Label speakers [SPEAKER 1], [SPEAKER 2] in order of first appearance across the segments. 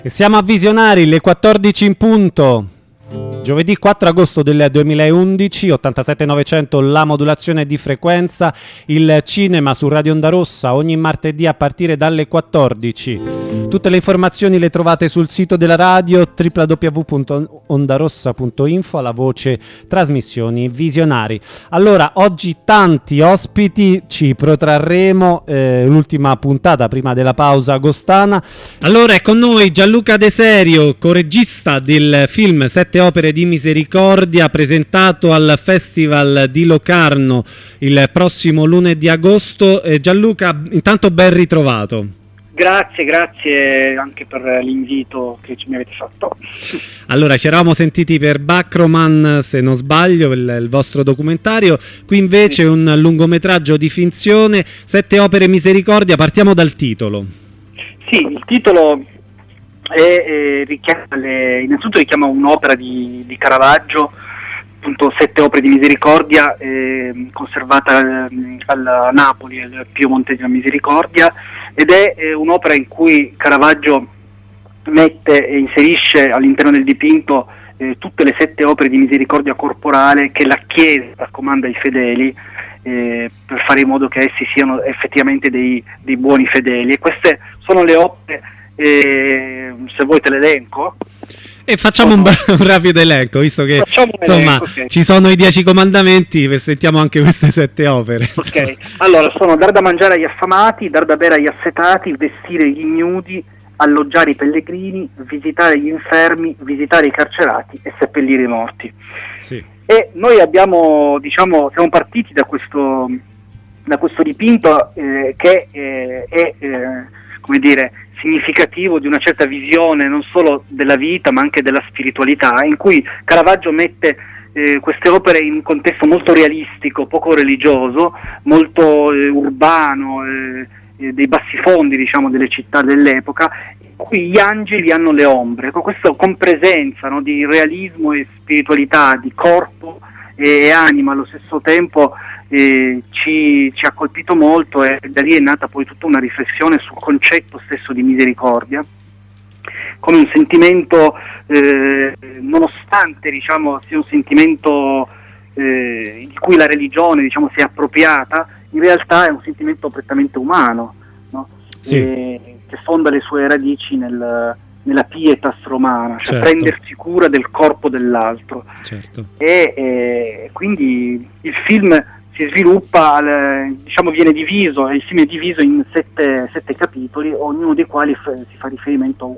[SPEAKER 1] E siamo a Visionari, le 14 in punto. Giovedì 4 agosto del 2011, 87.900 la modulazione di frequenza, il cinema su Radio Onda Rossa ogni martedì a partire dalle 14. Tutte le informazioni le trovate sul sito della radio www.ondarossa.info alla voce trasmissioni Visionari. Allora, oggi tanti ospiti, ci protrarremo l'ultima puntata prima della pausa agostana. Allora è con noi Gianluca De Serio, coregista del film Sette opere di misericordia, presentato al Festival di Locarno il prossimo lunedì agosto. Gianluca, intanto ben ritrovato.
[SPEAKER 2] Grazie anche per l'invito che mi avete fatto.
[SPEAKER 1] Allora, ci eravamo sentiti per Bacroman, se non sbaglio, il vostro documentario. Qui invece un lungometraggio di finzione, Sette opere misericordia. Partiamo dal titolo.
[SPEAKER 2] Sì, il titolo innanzitutto richiama un'opera di Caravaggio, appunto Sette opere di misericordia, conservata a Napoli, al Pio Monte della Misericordia, ed è un'opera in cui Caravaggio mette e inserisce all'interno del dipinto tutte le sette opere di misericordia corporale che la Chiesa raccomanda ai fedeli, per fare in modo che essi siano effettivamente dei buoni fedeli. E queste sono le opere, se vuoi te l'elenco.
[SPEAKER 1] E facciamo un rapido elenco, visto che insomma okay, ci sono i 10 comandamenti, sentiamo anche queste sette opere.
[SPEAKER 2] Ok, allora sono dar da mangiare agli affamati, dar da bere agli assetati, vestire gli ignudi, alloggiare i pellegrini, visitare gli infermi, visitare i carcerati e seppellire i morti.
[SPEAKER 1] Sì.
[SPEAKER 2] E noi siamo partiti da questo dipinto che è come dire, significativo di una certa visione non solo della vita ma anche della spiritualità, in cui Caravaggio mette queste opere in un contesto molto realistico, poco religioso, molto urbano, dei bassifondi, diciamo, delle città dell'epoca, in cui gli angeli hanno le ombre. Ecco, questo con presenza, no, di realismo e spiritualità, di corpo e anima allo stesso tempo, ci ha colpito molto, e da lì è nata poi tutta una riflessione sul concetto stesso di misericordia come un sentimento, nonostante, diciamo, sia un sentimento di cui la religione, diciamo, si è appropriata, in realtà è un sentimento prettamente umano, no?
[SPEAKER 1] Sì.
[SPEAKER 2] Che fonda le sue radici nella pietas romana, cioè
[SPEAKER 1] certo,
[SPEAKER 2] prendersi cura del corpo dell'altro.
[SPEAKER 1] Certo.
[SPEAKER 2] E quindi il film si sviluppa, viene diviso, il film è diviso in sette capitoli, ognuno dei quali fa riferimento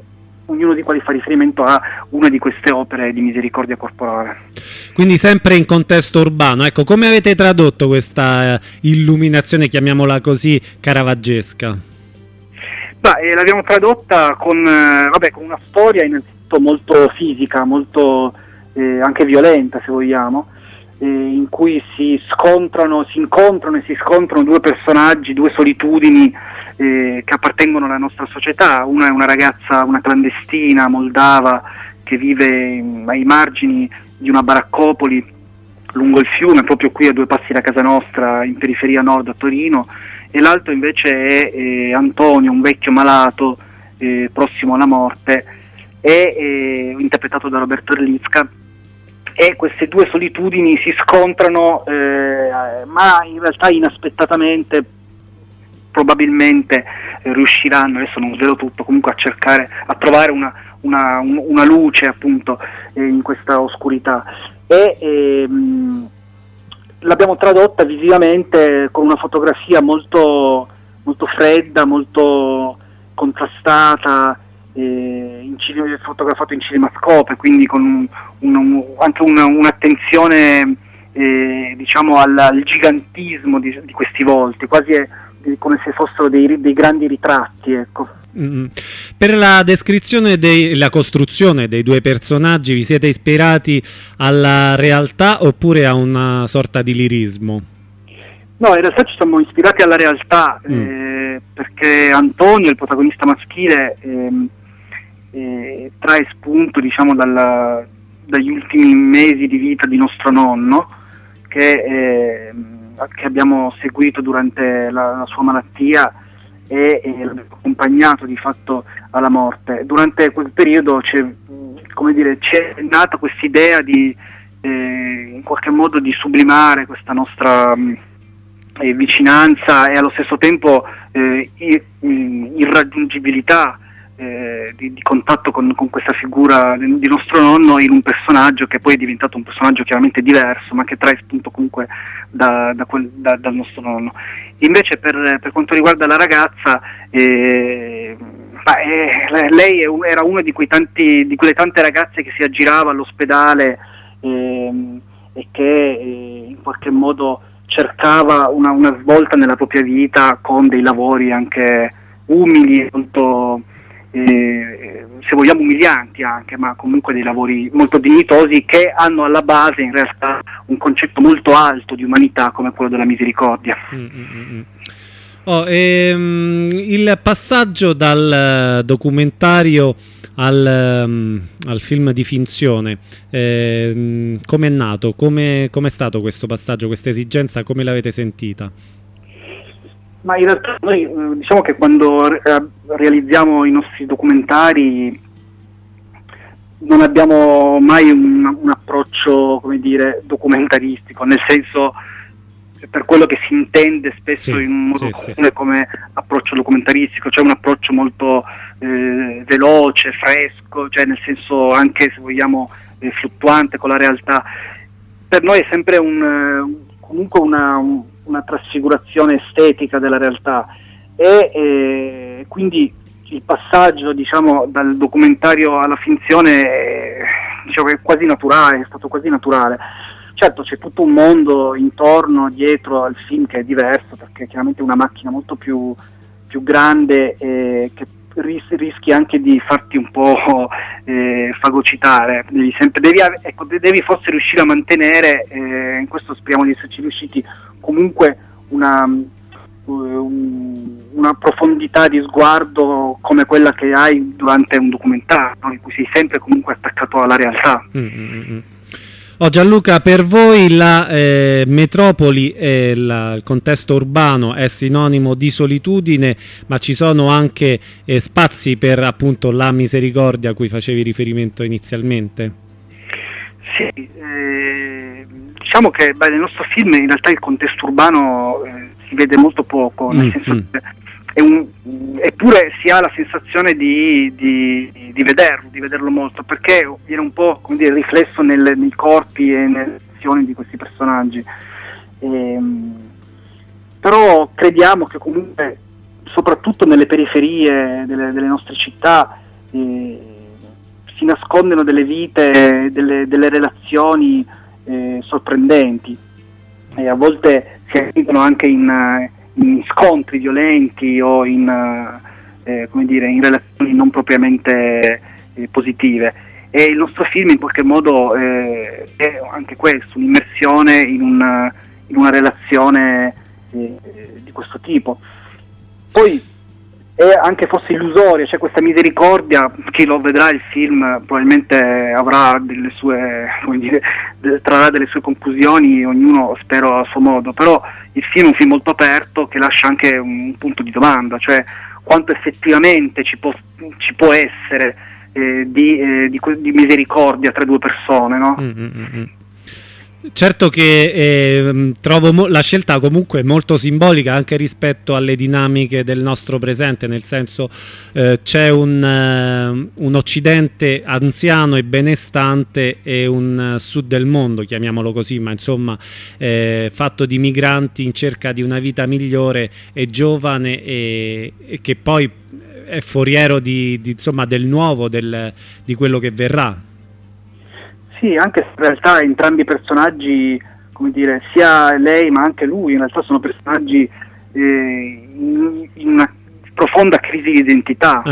[SPEAKER 2] a una di queste opere di misericordia corporale.
[SPEAKER 1] Quindi sempre in contesto urbano. Ecco, come avete tradotto questa illuminazione, chiamiamola così, caravaggesca?
[SPEAKER 2] L'abbiamo tradotta con una storia innanzitutto molto fisica, molto anche violenta, se vogliamo, in cui si incontrano e si scontrano due personaggi, due solitudini che appartengono alla nostra società. Una è una ragazza, una clandestina moldava che vive ai margini di una baraccopoli lungo il fiume, proprio qui a due passi da casa nostra, in periferia nord a Torino, e l'altro invece è Antonio, un vecchio malato prossimo alla morte, interpretato da Roberto Erlicka. E queste due solitudini si scontrano, ma in realtà inaspettatamente probabilmente riusciranno, adesso non svelo tutto, comunque a trovare una luce, appunto, in questa oscurità. L'abbiamo tradotta visivamente con una fotografia molto, molto fredda, molto contrastata, fotografato in cinemascope, quindi con anche un'attenzione diciamo al gigantismo di questi volti, quasi come se fossero dei grandi ritratti, ecco.
[SPEAKER 1] Per la descrizione la costruzione dei due personaggi vi siete ispirati alla realtà oppure a una sorta di lirismo?
[SPEAKER 2] No, in realtà ci siamo ispirati alla realtà, perché Antonio, il protagonista maschile, trae spunto, diciamo, dagli ultimi mesi di vita di nostro nonno, che abbiamo seguito durante la sua malattia, l'abbiamo accompagnato di fatto alla morte. Durante quel periodo c'è nata questa idea di in qualche modo di sublimare questa nostra vicinanza e allo stesso tempo irraggiungibilità di contatto con questa figura di nostro nonno in un personaggio che poi è diventato un personaggio chiaramente diverso, ma che trae spunto comunque dal nostro nonno. Invece per quanto riguarda la ragazza, lei era una di quelle tante ragazze che si aggirava all'ospedale e che in qualche modo cercava una svolta nella propria vita con dei lavori anche umili, molto se vogliamo umilianti anche, ma comunque dei lavori molto dignitosi che hanno alla base in realtà un concetto molto alto di umanità come quello della misericordia.
[SPEAKER 1] Il passaggio dal documentario al film di finzione, come è nato? Come è stato questo passaggio, questa esigenza, come l'avete sentita?
[SPEAKER 2] Ma in realtà noi diciamo che quando realizziamo i nostri documentari non abbiamo mai un approccio, come dire, documentaristico, nel senso, per quello che si intende spesso in un modo comune come approccio documentaristico, cioè un approccio molto veloce, fresco, cioè nel senso anche, se vogliamo, fluttuante con la realtà. Per noi è sempre comunque una trasfigurazione estetica della realtà e quindi il passaggio, diciamo, dal documentario alla finzione diciamo, è quasi naturale, è stato quasi naturale. Certo, c'è tutto un mondo intorno, dietro al film, che è diverso, perché chiaramente è una macchina molto più grande che rischi anche di farti un po' fagocitare. Devi forse riuscire a mantenere, in questo speriamo di esserci riusciti, comunque una profondità di sguardo come quella che hai durante un documentario, no? In cui sei sempre comunque attaccato alla realtà.
[SPEAKER 1] Gianluca, per voi la metropoli e il contesto urbano è sinonimo di solitudine, ma ci sono anche spazi per appunto la misericordia a cui facevi riferimento inizialmente?
[SPEAKER 2] Sì, diciamo che nel nostro film in realtà il contesto urbano si vede molto poco, nel senso che eppure si ha la sensazione di vederlo molto, perché viene un po', come dire, riflesso nei corpi e nelle azioni di questi personaggi. Però crediamo che comunque, soprattutto nelle periferie delle nostre città, si nascondono delle vite, delle relazioni sorprendenti, e a volte si arrivano anche in scontri violenti o in relazioni non propriamente positive, e il nostro film in qualche modo è anche questo, un'immersione in una relazione di questo tipo. Poi è anche forse illusoria, cioè questa misericordia, chi lo vedrà il film probabilmente avrà delle sue, trarrà delle sue conclusioni, ognuno spero a suo modo, però il film è un film molto aperto che lascia anche un punto di domanda, cioè quanto effettivamente ci può essere di misericordia tra due persone, no?
[SPEAKER 1] Certo che trovo la scelta comunque molto simbolica anche rispetto alle dinamiche del nostro presente, nel senso c'è un occidente anziano e benestante e un sud del mondo, chiamiamolo così, ma insomma fatto di migranti in cerca di una vita migliore e giovane e che poi è foriero insomma del nuovo, di quello che verrà.
[SPEAKER 2] Sì, anche se in realtà entrambi i personaggi, come dire, sia lei ma anche lui, in realtà sono personaggi in una profonda crisi di identità.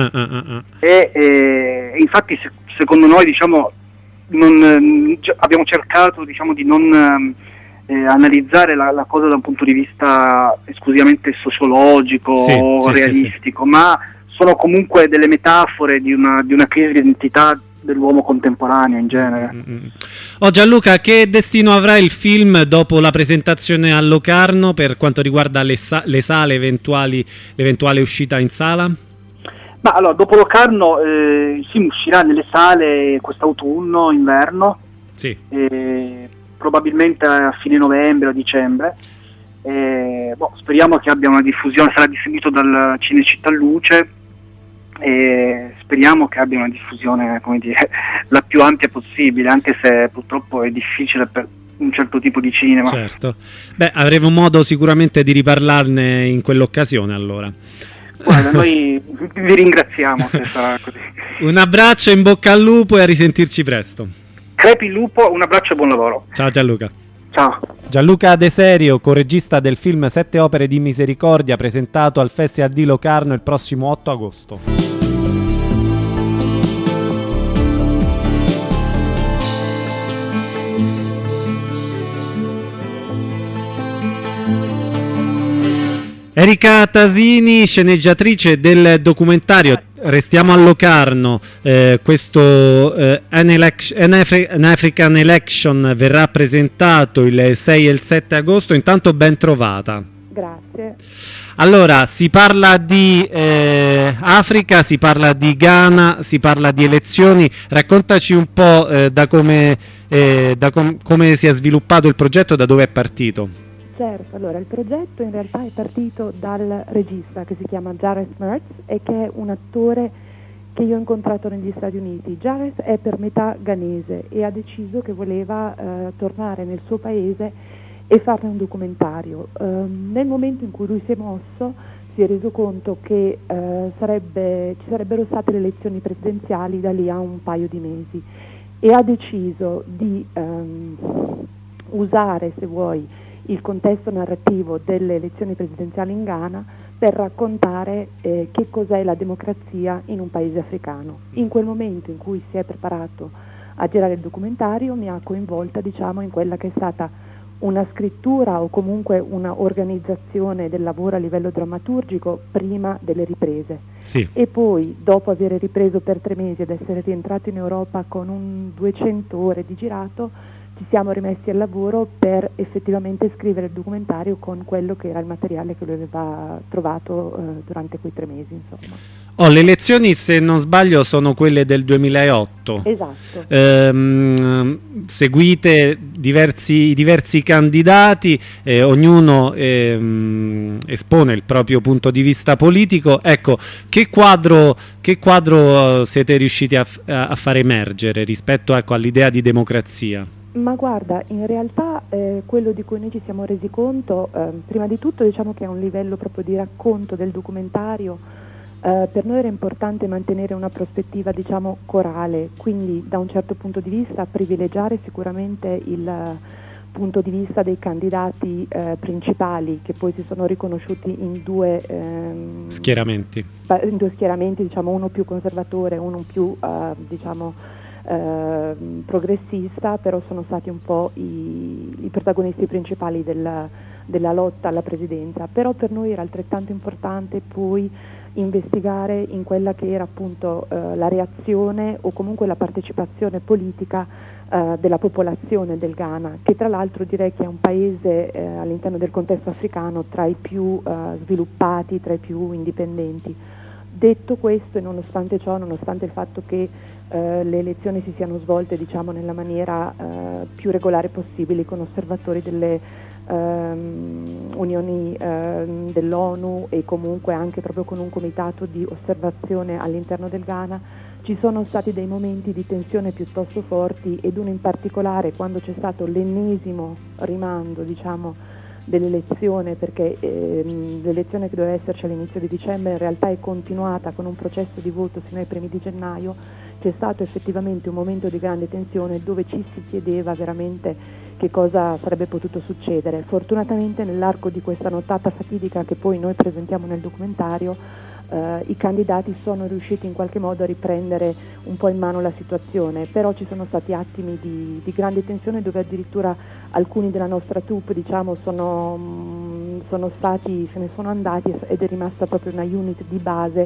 [SPEAKER 2] E infatti secondo noi, diciamo, abbiamo cercato, diciamo, di non analizzare la cosa da un punto di vista esclusivamente sociologico o realistico, ma sono comunque delle metafore di una crisi di identità dell'uomo contemporaneo in genere.
[SPEAKER 1] Oh Gianluca, che destino avrà il film dopo la presentazione a Locarno per quanto riguarda le sale, l'eventuale uscita in sala?
[SPEAKER 2] Ma allora, dopo Locarno il film uscirà nelle sale quest'autunno, inverno,
[SPEAKER 1] sì.
[SPEAKER 2] Probabilmente a fine novembre o dicembre. Speriamo che abbia una diffusione, sarà distribuito dal Cinecittà Luce, e speriamo che abbia una diffusione, come dire, la più ampia possibile, anche se purtroppo è difficile per un certo tipo di cinema.
[SPEAKER 1] Certo. Beh, avremo modo sicuramente di riparlarne in quell'occasione, allora.
[SPEAKER 2] Guarda, noi vi ringraziamo se sarà così.
[SPEAKER 1] Un abbraccio, in bocca al lupo e a risentirci presto.
[SPEAKER 2] Crepi il lupo, un abbraccio e buon lavoro.
[SPEAKER 1] Ciao Gianluca.
[SPEAKER 2] Ciao.
[SPEAKER 1] Gianluca De Serio, co-regista del film Sette opere di misericordia, presentato al Festival di Locarno il prossimo 8 agosto. Erika Tasini, sceneggiatrice del documentario Restiamo a Locarno, questo An African Election verrà presentato il 6 e il 7 agosto, intanto ben trovata.
[SPEAKER 3] Grazie.
[SPEAKER 1] Allora, si parla di Africa, si parla di Ghana, si parla di elezioni, raccontaci un po' come si è sviluppato il progetto, da dove è partito.
[SPEAKER 3] Certo, allora il progetto in realtà è partito dal regista che si chiama Jareth Mertz e che è un attore che io ho incontrato negli Stati Uniti. Jareth è per metà ghanese e ha deciso che voleva tornare nel suo paese e farne un documentario. Nel momento in cui lui si è mosso si è reso conto che ci sarebbero state le elezioni presidenziali da lì a un paio di mesi e ha deciso di usare, se vuoi, il contesto narrativo delle elezioni presidenziali in Ghana per raccontare che cos'è la democrazia in un paese africano. In quel momento in cui si è preparato a girare il documentario mi ha coinvolta, diciamo, in quella che è stata una scrittura o comunque una organizzazione del lavoro a livello drammaturgico prima delle riprese.
[SPEAKER 1] Sì.
[SPEAKER 3] E poi, dopo aver ripreso per 3 mesi ed essere rientrato in Europa con 200 ore di girato, ci siamo rimessi al lavoro per effettivamente scrivere il documentario con quello che era il materiale che lui aveva trovato durante quei 3 mesi, insomma.
[SPEAKER 1] Le elezioni, se non sbaglio, sono quelle del 2008.
[SPEAKER 3] Esatto.
[SPEAKER 1] Seguite diversi candidati, ognuno espone il proprio punto di vista politico. Ecco, che quadro siete riusciti a far emergere rispetto, ecco, all'idea di democrazia?
[SPEAKER 3] Ma guarda, in realtà quello di cui noi ci siamo resi conto, prima di tutto diciamo che a un livello proprio di racconto del documentario, per noi era importante mantenere una prospettiva, diciamo, corale, quindi da un certo punto di vista privilegiare sicuramente il punto di vista dei candidati principali, che poi si sono riconosciuti in due
[SPEAKER 1] schieramenti,
[SPEAKER 3] diciamo, uno più conservatore, uno più progressista, però sono stati un po' i protagonisti principali della lotta alla presidenza. Però per noi era altrettanto importante poi investigare in quella che era appunto la reazione o comunque la partecipazione politica della popolazione del Ghana, che tra l'altro direi che è un paese all'interno del contesto africano tra i più sviluppati, tra i più indipendenti. Detto questo, e nonostante ciò, nonostante il fatto che le elezioni si siano svolte, diciamo, nella maniera più regolare possibile, con osservatori delle unioni dell'ONU e comunque anche proprio con un comitato di osservazione all'interno del Ghana, ci sono stati dei momenti di tensione piuttosto forti, ed uno in particolare quando c'è stato l'ennesimo rimando, diciamo, dell'elezione, perché l'elezione che doveva esserci all'inizio di dicembre in realtà è continuata con un processo di voto fino ai primi di gennaio. C'è stato effettivamente un momento di grande tensione dove ci si chiedeva veramente che cosa sarebbe potuto succedere. Fortunatamente nell'arco di questa nottata fatidica che poi noi presentiamo nel documentario, i candidati sono riusciti in qualche modo a riprendere un po' in mano la situazione, però ci sono stati attimi di grande tensione dove addirittura alcuni della nostra troupe, diciamo, se ne sono andati ed è rimasta proprio una unit di base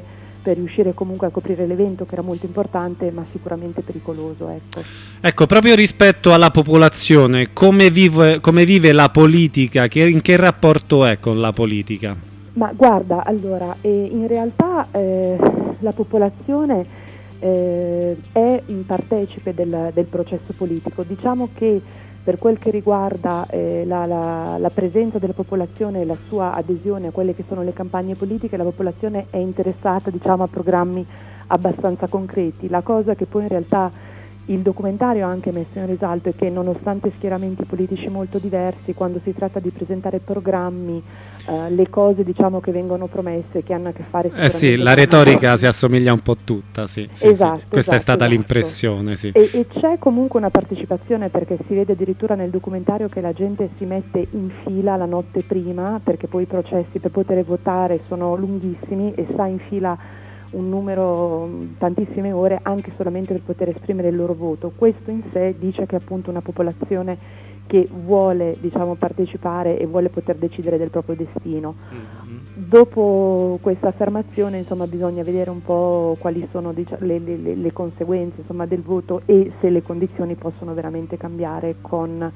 [SPEAKER 3] per riuscire comunque a coprire l'evento, che era molto importante ma sicuramente pericoloso.
[SPEAKER 1] Ecco, proprio rispetto alla popolazione, come vive la politica, in che rapporto è con la politica?
[SPEAKER 3] Ma guarda, allora, in realtà la popolazione è un partecipe del processo politico. Diciamo che per quel che riguarda la presenza della popolazione e la sua adesione a quelle che sono le campagne politiche, la popolazione è interessata, diciamo, a programmi abbastanza concreti. La cosa che poi in realtà il documentario ha anche messo in risalto è che, nonostante schieramenti politici molto diversi, quando si tratta di presentare programmi, le cose, diciamo, che vengono promesse, che hanno a che fare
[SPEAKER 1] sì, la retorica si assomiglia un po' tutta, sì.
[SPEAKER 3] Esatto,
[SPEAKER 1] questa è stata l'impressione, sì.
[SPEAKER 3] E c'è comunque una partecipazione, perché si vede addirittura nel documentario che la gente si mette in fila la notte prima, perché poi i processi per poter votare sono lunghissimi, e sta in fila un numero, tantissime ore, anche solamente per poter esprimere il loro voto. Questo in sé dice che è appunto una popolazione che vuole, diciamo, partecipare e vuole poter decidere del proprio destino. Dopo questa affermazione, insomma, bisogna vedere un po' quali sono, le conseguenze, insomma, del voto, e se le condizioni possono veramente cambiare con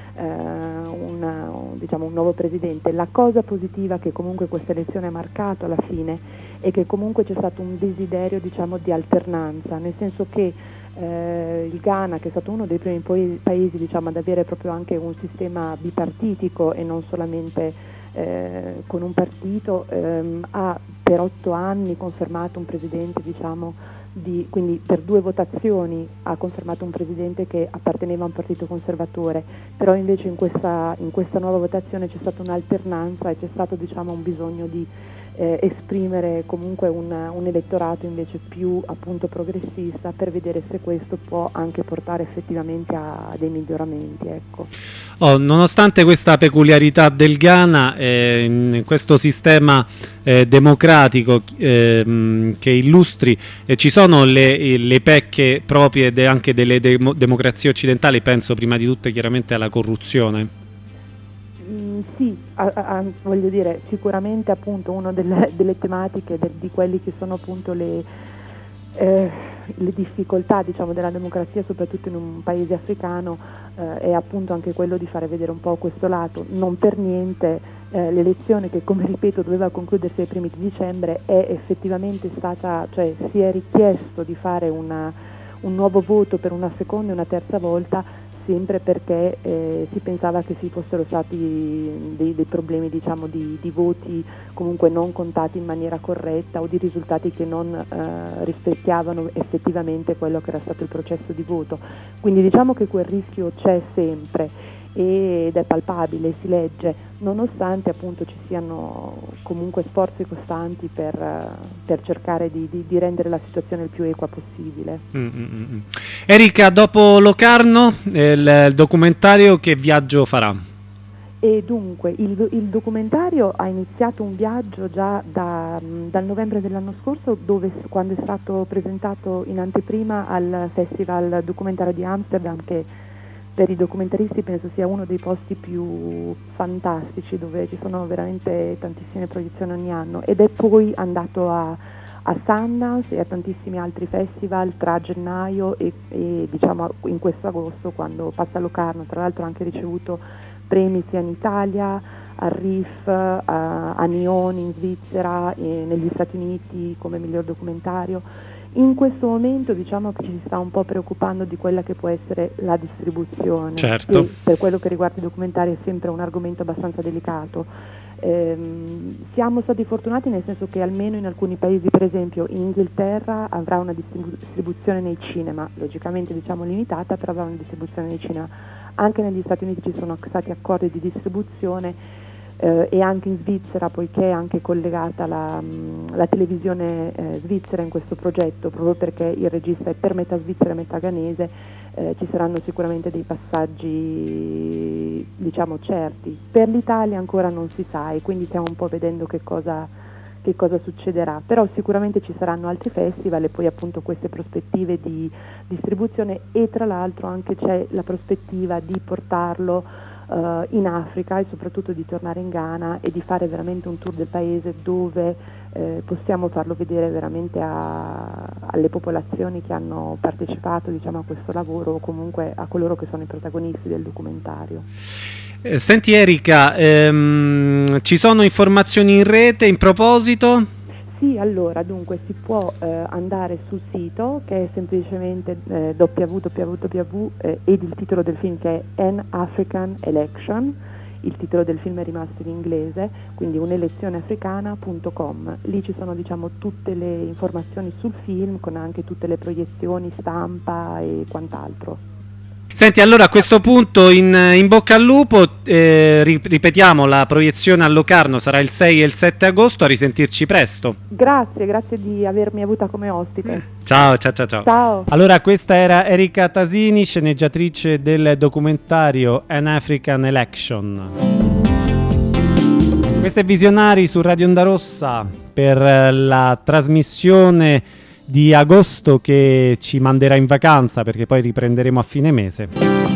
[SPEAKER 3] un nuovo presidente. La cosa positiva che comunque questa elezione ha marcato alla fine è che comunque c'è stato un desiderio, diciamo, di alternanza, nel senso che il Ghana, che è stato uno dei primi paesi, diciamo, ad avere proprio anche un sistema bipartitico e non solamente con un partito, ha per 8 anni confermato un presidente, diciamo, quindi per 2 votazioni ha confermato un presidente che apparteneva a un partito conservatore, però invece in questa nuova votazione c'è stata un'alternanza e c'è stato, diciamo, un bisogno di esprimere comunque un elettorato invece più, appunto, progressista, per vedere se questo può anche portare effettivamente a dei miglioramenti, ecco.
[SPEAKER 1] Nonostante questa peculiarità del Ghana, in questo sistema democratico che illustri, ci sono le pecche proprie anche delle democrazie occidentali. Penso prima di tutto chiaramente alla corruzione.
[SPEAKER 3] Sì, voglio dire, sicuramente, appunto, una delle tematiche di quelli che sono, appunto, le difficoltà, diciamo, della democrazia, soprattutto in un paese africano, è appunto anche quello di fare vedere un po' questo lato. Non per niente l'elezione, che, come ripeto, doveva concludersi ai primi di dicembre, è effettivamente stata, cioè si è richiesto di fare un nuovo voto per una seconda e una terza volta, sempre perché si pensava che ci fossero stati dei problemi, diciamo, di voti comunque non contati in maniera corretta, o di risultati che non rispecchiavano effettivamente quello che era stato il processo di voto. Quindi diciamo che quel rischio c'è sempre ed è palpabile, si legge, nonostante, appunto, ci siano comunque sforzi costanti per cercare di rendere la situazione il più equa possibile.
[SPEAKER 1] Erika, dopo Locarno, il documentario che viaggio farà?
[SPEAKER 3] E dunque, il documentario ha iniziato un viaggio già dal novembre dell'anno scorso, quando è stato presentato in anteprima al Festival Documentario di Amsterdam, che per i documentaristi penso sia uno dei posti più fantastici, dove ci sono veramente tantissime proiezioni ogni anno, ed è poi andato a Sundance e a tantissimi altri festival tra gennaio e diciamo in questo agosto, quando passa a Locarno. Tra l'altro ha anche ricevuto premi sia in Italia, al RIF, a Neon in Svizzera e negli Stati Uniti come miglior documentario. In questo momento, diciamo, che ci si sta un po' preoccupando di quella che può essere la distribuzione.
[SPEAKER 1] Certo.
[SPEAKER 3] E per quello che riguarda i documentari è sempre un argomento abbastanza delicato. Siamo stati fortunati nel senso che almeno in alcuni paesi, per esempio in Inghilterra, avrà una distribuzione nei cinema, logicamente, diciamo, limitata, però avrà una distribuzione nei cinema. Anche negli Stati Uniti ci sono stati accordi di distribuzione, e anche in Svizzera, poiché è anche collegata la televisione svizzera in questo progetto, proprio perché il regista è per metà svizzero e metà ghanese, ci saranno sicuramente dei passaggi, diciamo, certi. Per l'Italia ancora non si sa, e quindi stiamo un po' vedendo che cosa succederà, però sicuramente ci saranno altri festival e poi, appunto, queste prospettive di distribuzione, e tra l'altro anche c'è la prospettiva di portarlo in Africa, e soprattutto di tornare in Ghana e di fare veramente un tour del paese dove possiamo farlo vedere veramente alle popolazioni che hanno partecipato, diciamo, a questo lavoro, o comunque a coloro che sono i protagonisti del documentario.
[SPEAKER 1] Senti Erika, ci sono informazioni in rete in proposito?
[SPEAKER 3] Sì, allora, dunque si può andare sul sito, che è semplicemente www, ed il titolo del film che è An African Election. Il titolo del film è rimasto in inglese, quindi un'elezioneafricana.com. Lì ci sono, diciamo, tutte le informazioni sul film, con anche tutte le proiezioni, stampa e quant'altro.
[SPEAKER 1] Senti, allora a questo punto in bocca al lupo, ripetiamo, la proiezione a Locarno sarà il 6 e il 7 agosto, a risentirci presto.
[SPEAKER 3] Grazie di avermi avuta come ospite.
[SPEAKER 1] Ciao.
[SPEAKER 3] Ciao.
[SPEAKER 1] Allora, questa era Erika Tasini, sceneggiatrice del documentario An African Election. Questo è Visionari su Radio Onda Rossa per la trasmissione di agosto che ci manderà in vacanza, perché poi riprenderemo a fine mese.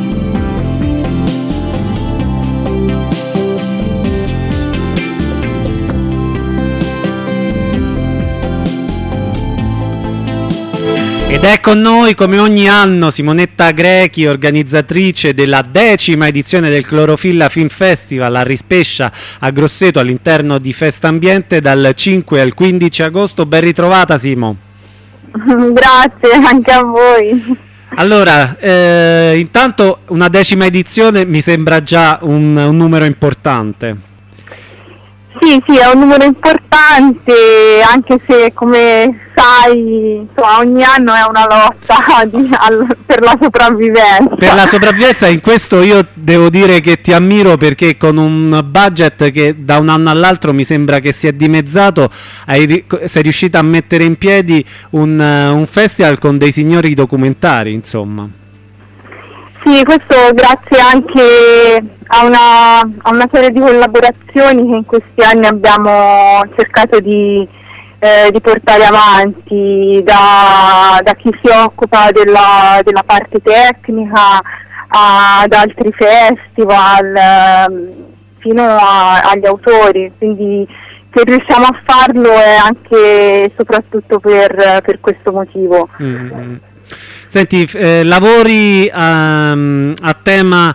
[SPEAKER 1] Ed è con noi come ogni anno Simonetta Grechi, organizzatrice della 10ª edizione del Clorofilla Film Festival a Rispescia a Grosseto, all'interno di Festa Ambiente, dal 5 al 15 agosto. Ben ritrovata, Simo.
[SPEAKER 4] Grazie anche a voi.
[SPEAKER 1] Allora, intanto una 10ª edizione mi sembra già un numero importante.
[SPEAKER 4] Sì, è un numero importante, anche se, come sai, insomma, ogni anno è una lotta per la sopravvivenza. Per la
[SPEAKER 1] sopravvivenza, in questo io devo dire che ti ammiro, perché con un budget che da un anno all'altro mi sembra che si è dimezzato, sei riuscita a mettere in piedi un festival con dei signori documentari, insomma.
[SPEAKER 4] Sì, questo grazie anche a una serie di collaborazioni che in questi anni abbiamo cercato di portare avanti, da chi si occupa della parte tecnica ad altri festival, fino agli autori, quindi se riusciamo a farlo è anche e soprattutto per questo motivo. Mm-hmm.
[SPEAKER 1] Senti, lavori a tema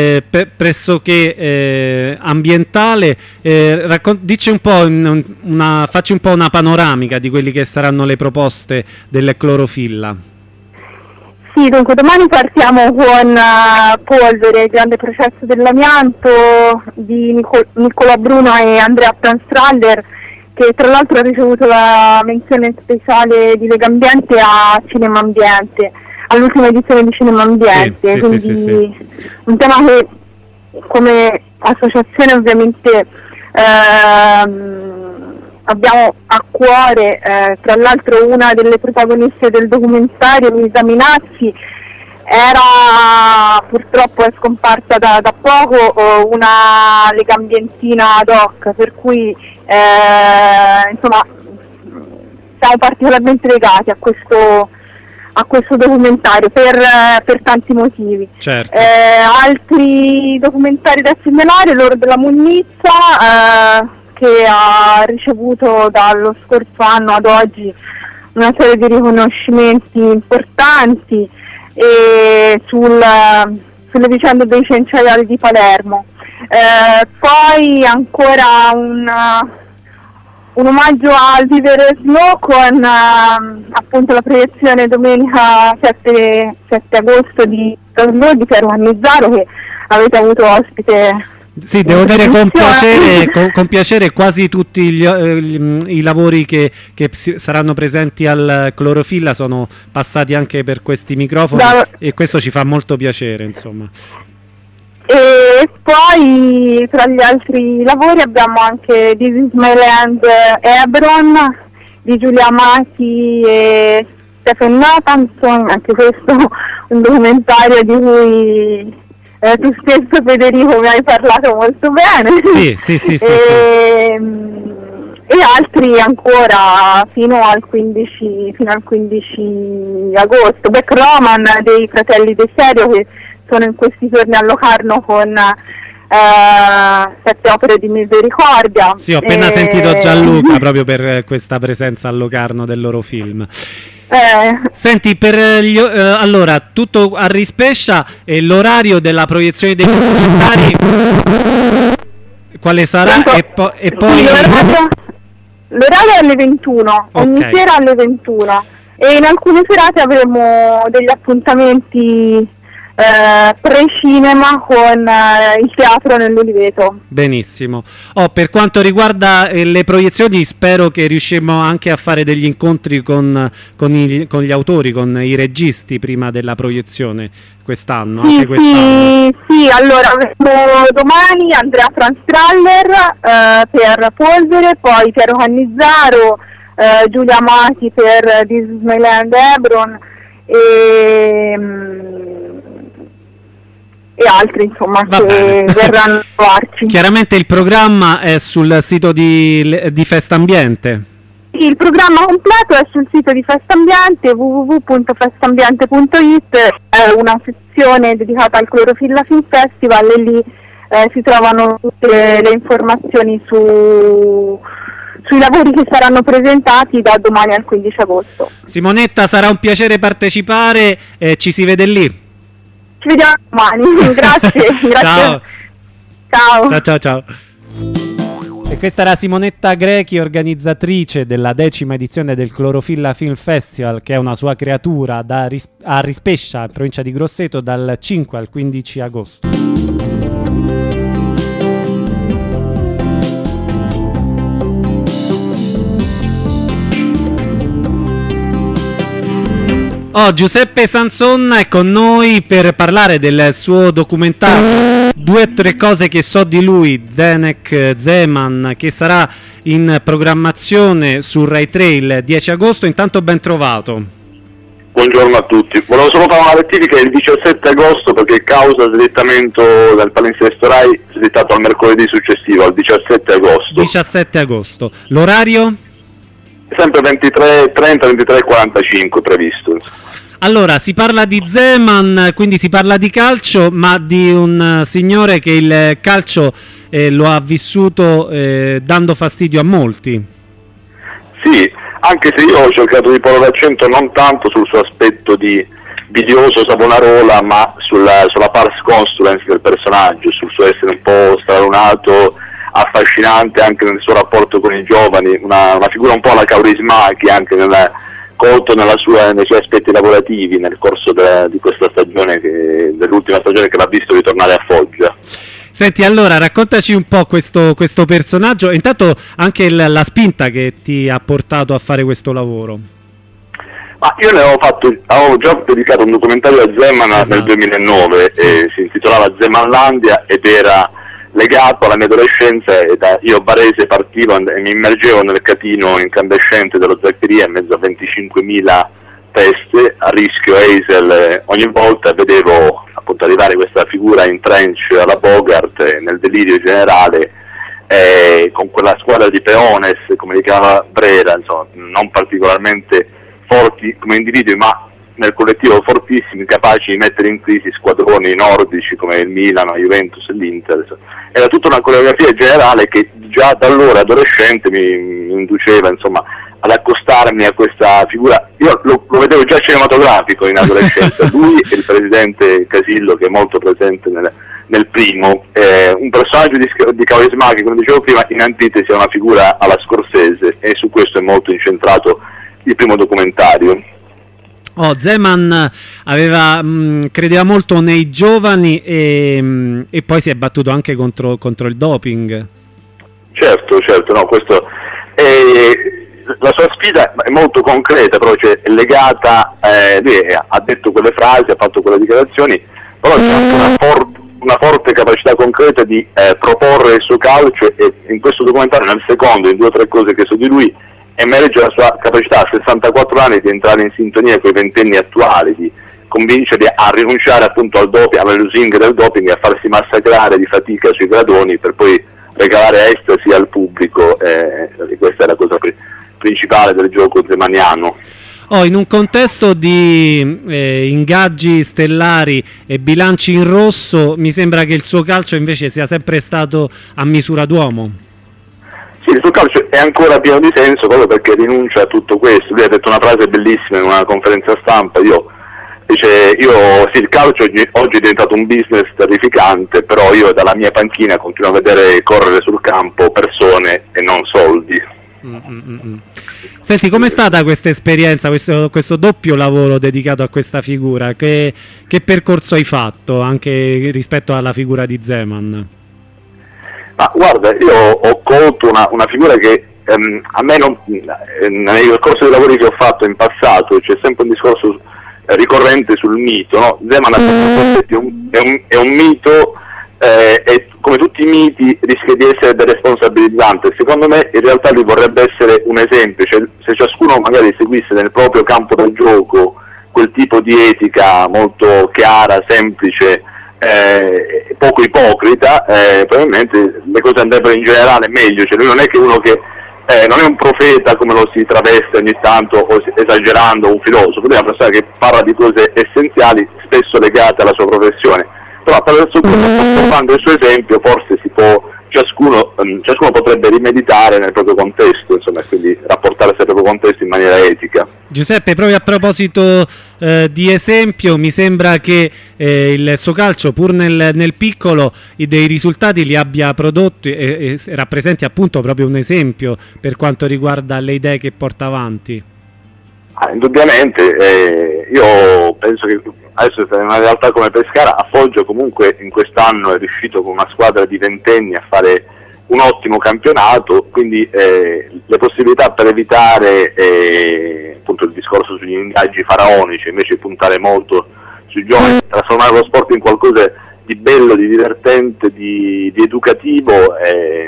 [SPEAKER 1] pressoché ambientale, dici un po', facci un po' una panoramica di quelli che saranno le proposte del Clorofilla.
[SPEAKER 4] Sì, dunque domani partiamo con Polvere, il grande processo dell'amianto di Nicola Bruno e Andrea Pranstraller, che tra l'altro ha ricevuto la menzione speciale di Legambiente a Cinema Ambiente, all'ultima edizione di Cinema Ambiente, quindi sì. Un tema che come associazione ovviamente abbiamo a cuore. Tra l'altro una delle protagoniste del documentario, Lisa Minazzi, purtroppo è scomparsa da poco, una legambientina ad hoc, per cui insomma siamo particolarmente legati a questo documentario per tanti motivi.
[SPEAKER 1] Certo.
[SPEAKER 4] Altri documentari da segnalare, L'Oro della Munnizza, che ha ricevuto dallo scorso anno ad oggi una serie di riconoscimenti importanti, e sulle vicende dei cenciaioli di Palermo. Poi ancora un omaggio al Vivere Snow con appunto la proiezione domenica 7 agosto di Snow di Piero Cannizzaro, che avete avuto ospite.
[SPEAKER 1] Sì, devo dire con piacere quasi tutti i lavori che saranno presenti al Clorofilla sono passati anche per questi microfoni, e questo ci fa molto piacere, insomma.
[SPEAKER 4] E poi tra gli altri lavori abbiamo anche This Is My Land Hebron di Giulia Amati e Stephen Nathanson, anche questo un documentario di cui tu stesso, Federico, mi hai parlato molto bene.
[SPEAKER 1] Sì.
[SPEAKER 4] E altri ancora fino al 15 agosto. Back Roman dei fratelli De Serio, che sono in questi giorni a Locarno con Sette opere di misericordia.
[SPEAKER 1] Sì, ho appena sentito Gianluca proprio per questa presenza a Locarno del loro film. Senti, allora, tutto a Rispescia, l'orario della proiezione dei documentari quale sarà?
[SPEAKER 4] Sì, l'orario è alle 21, ogni sera alle 21, e in alcune serate avremo degli appuntamenti pre-cinema con il teatro nell'Oliveto.
[SPEAKER 1] Benissimo. Per quanto riguarda le proiezioni, spero che riusciremo anche a fare degli incontri con gli autori, con i registi prima della proiezione quest'anno.
[SPEAKER 4] Sì,
[SPEAKER 1] anche quest'anno.
[SPEAKER 4] Sì, allora avremo domani Andrea Franstraller per Polvere, poi Piero Cannizzaro, Giulia Amati per This is My Land Hebron e altri, insomma, che verranno a trovarci.
[SPEAKER 1] Chiaramente il programma è sul sito di Festambiente.
[SPEAKER 4] Sì, il programma completo è sul sito di Festambiente, www.festambiente.it, è una sezione dedicata al Clorofilla Film Festival, e lì si trovano tutte le informazioni sui lavori che saranno presentati da domani al 15 agosto.
[SPEAKER 1] Simonetta, sarà un piacere partecipare, ci si vede lì.
[SPEAKER 4] Ci vediamo domani, grazie.
[SPEAKER 1] Ciao. E questa era Simonetta Grechi, organizzatrice della 10ª edizione del Clorofilla Film Festival, che è una sua creatura a Rispescia, in provincia di Grosseto, dal 5 al 15 agosto. Giuseppe Sanson è con noi per parlare del suo documentario 2 o 3 cose che so di lui, Zdeněk Zeman, che sarà in programmazione su Rai 3 il 10 agosto. Intanto ben trovato.
[SPEAKER 5] Buongiorno a tutti. Volevo solo fare una rettifica: il 17 agosto, perché causa slittamento del palinsesto Rai, slittato al mercoledì successivo, al 17 agosto.
[SPEAKER 1] 17 agosto. L'orario?
[SPEAKER 5] Sempre 23:45 previsto.
[SPEAKER 1] Allora, si parla di Zeman, quindi si parla di calcio, ma di un signore che il calcio lo ha vissuto dando fastidio a molti.
[SPEAKER 5] Sì, anche se io ho cercato di porre l'accento non tanto sul suo aspetto di vidioso Savonarola, ma sulla pars consulens del personaggio, sul suo essere un po' stralunato, affascinante anche nel suo rapporto con i giovani, una figura un po' alla Kaurismäki, anche colto nei suoi aspetti lavorativi nel corso di questa stagione, dell'ultima stagione che l'ha visto ritornare a Foggia.
[SPEAKER 1] Senti, allora raccontaci un po' questo personaggio e intanto anche la spinta che ti ha portato a fare questo lavoro.
[SPEAKER 5] Ma io avevo già dedicato un documentario a Zeman nel 2009, si intitolava Zemanlandia ed era legato alla mia adolescenza, e io barese partivo e mi immergevo nel catino incandescente dello Zaccaria in mezzo a 25.000 teste a rischio Eisel ogni volta, vedevo appunto arrivare questa figura in trench alla Bogart nel delirio generale, con quella squadra di peones, come li chiamava Brera, insomma, non particolarmente forti come individui, ma nel collettivo fortissimi, capaci di mettere in crisi squadroni nordici come il Milan, la Juventus e l'Inter. Era tutta una coreografia generale che già da allora adolescente mi induceva, insomma, ad accostarmi a questa figura. Io lo vedevo già cinematografico in adolescenza, lui e il presidente Casillo, che è molto presente nel primo, un personaggio di Kaurismäki, come dicevo prima, in antitesi a una figura alla Scorsese, e su questo è molto incentrato il primo documentario.
[SPEAKER 1] Zeman credeva molto nei giovani e poi si è battuto anche contro il doping.
[SPEAKER 5] Certo, no, questo la sua sfida è molto concreta, però è legata, lui ha detto quelle frasi, ha fatto quelle dichiarazioni, però c'è anche una forte capacità concreta di proporre il suo calcio, e in questo documentario, nel secondo, in 2 o 3 cose che so di lui, emerge la sua capacità a 64 anni di entrare in sintonia con i ventenni attuali, di convincerli a rinunciare appunto al doping, alle lusinghe del doping, e a farsi massacrare di fatica sui gradoni per poi regalare estasi al pubblico, e questa è la cosa principale del gioco zemaniano.
[SPEAKER 1] In un contesto di ingaggi stellari e bilanci in rosso, mi sembra che il suo calcio invece sia sempre stato a misura d'uomo.
[SPEAKER 5] Sì, il suo calcio è ancora pieno di senso proprio perché rinuncia a tutto questo. Lui ha detto una frase bellissima in una conferenza stampa, dice, sì, il calcio oggi è diventato un business terrificante, però io dalla mia panchina continuo a vedere correre sul campo persone e non soldi.
[SPEAKER 1] Senti, com'è stata questa esperienza, questo doppio lavoro dedicato a questa figura? Che percorso hai fatto anche rispetto alla figura di Zeman?
[SPEAKER 5] Ma guarda, io ho colto una figura che a me nei corsi di lavori che ho fatto in passato c'è sempre un discorso ricorrente sul mito, no? Zeman è un mito e come tutti i miti rischia di essere deresponsabilizzante. Secondo me in realtà lui vorrebbe essere un esempio, cioè se ciascuno magari seguisse nel proprio campo da gioco quel tipo di etica molto chiara, semplice, poco ipocrita, probabilmente le cose andrebbero in generale meglio. Cioè lui non è che uno che non è un profeta come lo si traveste ogni tanto, o esagerando, un filosofo, lui è una persona che parla di cose essenziali spesso legate alla sua professione, però attraverso il suo esempio forse ciascuno potrebbe rimeditare nel proprio contesto, insomma, e quindi rapportarsi al proprio contesto in maniera etica.
[SPEAKER 1] Giuseppe, proprio a proposito di esempio, mi sembra che il suo calcio, pur nel piccolo, dei risultati li abbia prodotti e rappresenti appunto proprio un esempio per quanto riguarda le idee che porta avanti.
[SPEAKER 5] Indubbiamente, io penso che adesso in una realtà come Pescara, a Foggia comunque in quest'anno è riuscito con una squadra di ventenni a fare un ottimo campionato, quindi le possibilità per evitare appunto il discorso sugli ingaggi faraonici, invece puntare molto sui giovani, trasformare lo sport in qualcosa di bello, di divertente, di educativo,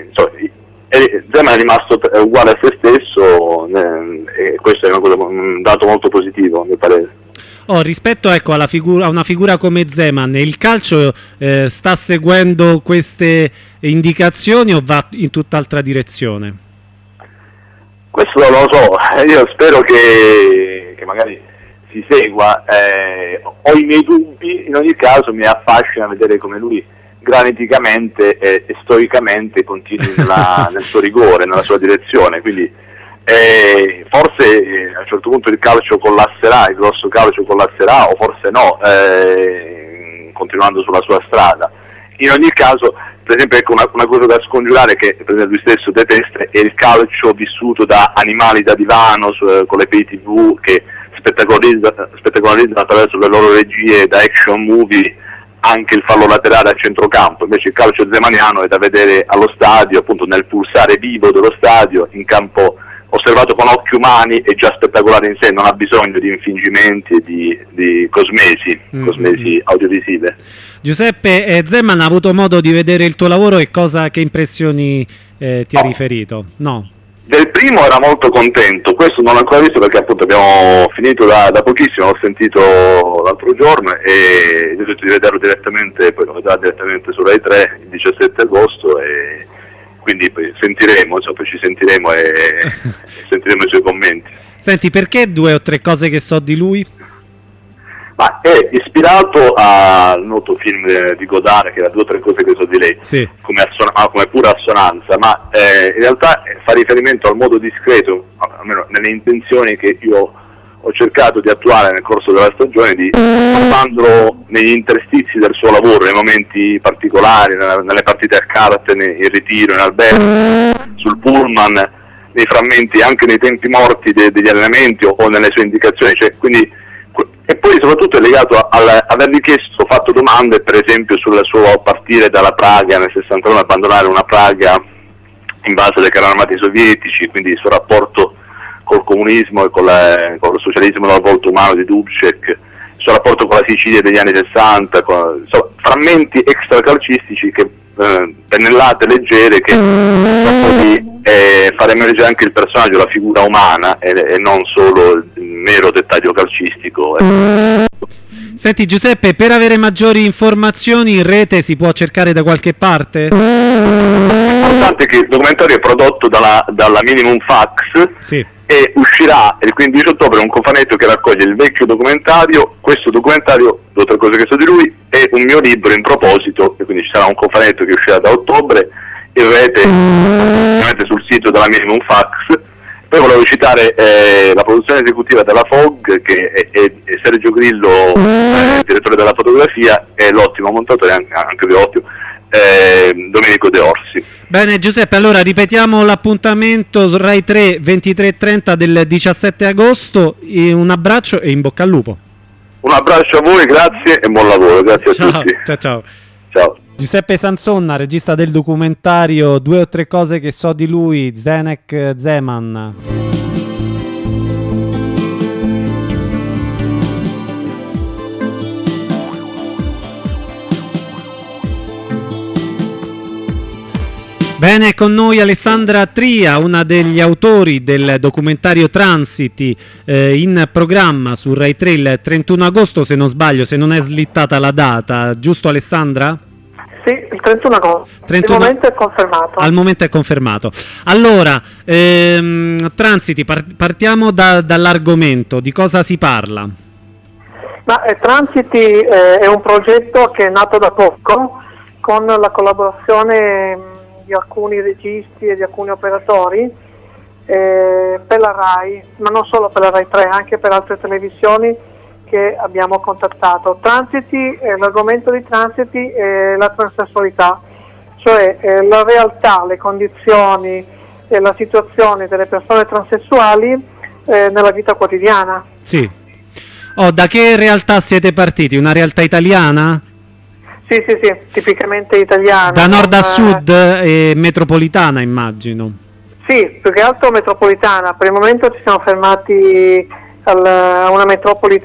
[SPEAKER 5] Zeman è rimasto uguale a se stesso, e questo è un dato molto positivo a mio parere.
[SPEAKER 1] Rispetto a una figura come Zeman, il calcio sta seguendo queste indicazioni o va in tutt'altra direzione?
[SPEAKER 5] Questo non lo so, io spero che magari si segua, ho i miei dubbi, in ogni caso mi affascina vedere come lui graniticamente e stoicamente continui nel suo rigore, nella sua direzione, quindi forse a un certo punto il calcio collasserà, il grosso calcio collasserà, o forse no, continuando sulla sua strada. In ogni caso, per esempio, ecco una cosa da scongiurare che per esempio lui stesso detesta è il calcio vissuto da animali da divano con le pay TV che spettacolarizzano attraverso le loro regie da action movie anche il fallo laterale a centrocampo. Invece il calcio zemaniano è da vedere allo stadio, appunto nel pulsare vivo dello stadio, in campo osservato con occhi umani, è già spettacolare in sé, non ha bisogno di infingimenti e di cosmesi audiovisive.
[SPEAKER 1] Giuseppe, Zeman ha avuto modo di vedere il tuo lavoro e che impressioni ti ha riferito? No.
[SPEAKER 5] Del primo era molto contento, questo non l'ho ancora visto perché appunto abbiamo finito da pochissimo, l'ho sentito l'altro giorno e ho detto di vederlo direttamente, poi lo vedrà direttamente su Rai 3 il 17 agosto e quindi poi sentiremo, poi ci sentiremo e sentiremo i suoi commenti.
[SPEAKER 1] Senti, perché 2 o 3 cose che so di lui?
[SPEAKER 5] Ma è ispirato al noto film di Godard, che era 2 o 3 cose che so di lei,
[SPEAKER 1] sì,
[SPEAKER 5] come pura assonanza, ma in realtà fa riferimento al modo discreto, almeno nelle intenzioni che io ho cercato di attuare nel corso della stagione, di portandolo negli interstizi del suo lavoro, nei momenti particolari, nelle partite a carte, in ritiro, in albergo, sul pullman, nei frammenti, anche nei tempi morti degli allenamenti o nelle sue indicazioni, cioè, quindi. E poi soprattutto è legato avergli fatto domande per esempio sul suo partire dalla Praga nel 69, abbandonare una Praga invasa dai carri armati sovietici, quindi il suo rapporto col comunismo e con il socialismo dal volto umano di Dubček, il suo rapporto con la Sicilia degli anni 60, frammenti extracalcistici, pennellate leggere che di far emergere anche il personaggio, la figura umana e non solo il mero dettaglio calcistico.
[SPEAKER 1] Senti Giuseppe, per avere maggiori informazioni in rete si può cercare da qualche parte?
[SPEAKER 5] L'importante è che il documentario è prodotto dalla Minimum Fax,
[SPEAKER 1] sì,
[SPEAKER 5] e uscirà il 15 ottobre un cofanetto che raccoglie il vecchio documentario, questo documentario, 2 o 3 cose che so di lui, e un mio libro in proposito, e quindi ci sarà un cofanetto che uscirà da ottobre in rete, sul sito della Minimum Fax. Poi volevo citare la produzione esecutiva della FOG, che è Sergio Grillo, direttore della fotografia, e l'ottimo montatore, anche lui ottimo, Domenico De Orsi.
[SPEAKER 1] Bene Giuseppe, allora ripetiamo l'appuntamento Rai 3 23:30 del 17 agosto, un abbraccio e in bocca al lupo.
[SPEAKER 5] Un abbraccio a voi, grazie e buon lavoro, grazie a tutti.
[SPEAKER 1] Ciao.
[SPEAKER 5] Ciao.
[SPEAKER 1] Giuseppe Sansonna, regista del documentario 2 o 3 cose che so di lui, Zdeněk Zeman. Bene, con noi Alessandra Tria, una degli autori del documentario Transiti, in programma su Rai 3 il 31 agosto, se non sbaglio, se non è slittata la data, giusto Alessandra?
[SPEAKER 6] Sì, il 31 agosto, 31... al momento è confermato.
[SPEAKER 1] Al momento è confermato. Allora, Transiti, partiamo dall'argomento, di cosa si parla?
[SPEAKER 6] Transiti è un progetto che è nato da poco, con la collaborazione di alcuni registi e di alcuni operatori per la Rai, ma non solo per la Rai 3, anche per altre televisioni che abbiamo contattato. L'argomento di Transiti è la transessualità, cioè la realtà, le condizioni e la situazione delle persone transessuali nella vita quotidiana.
[SPEAKER 1] Sì. Da che realtà siete partiti? Una realtà italiana?
[SPEAKER 6] Sì, tipicamente italiana.
[SPEAKER 1] Da nord a sud e metropolitana, immagino.
[SPEAKER 6] Sì, più che altro metropolitana. Per il momento ci siamo fermati a una metropoli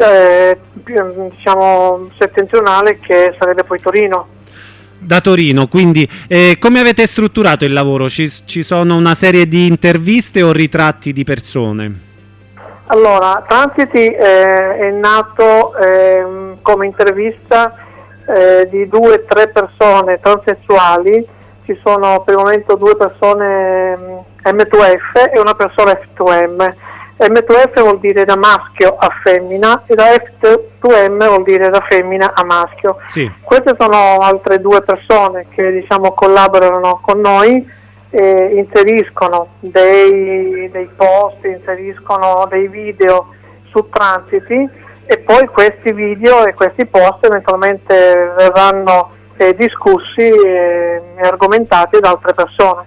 [SPEAKER 6] diciamo settentrionale, che sarebbe poi Torino.
[SPEAKER 1] Da Torino, quindi come avete strutturato il lavoro? Ci sono una serie di interviste o ritratti di persone?
[SPEAKER 6] Allora, Transiti è nato come intervista di 2 o 3 persone transessuali. Ci sono per il momento 2 persone M2F e una persona F2M. M2F vuol dire da maschio a femmina e da F2M vuol dire da femmina a maschio.
[SPEAKER 1] Sì.
[SPEAKER 6] Queste sono altre 2 persone che collaborano con noi e inseriscono dei post, inseriscono dei video su Transiti, e poi questi video e questi post eventualmente verranno discussi e argomentati da altre persone.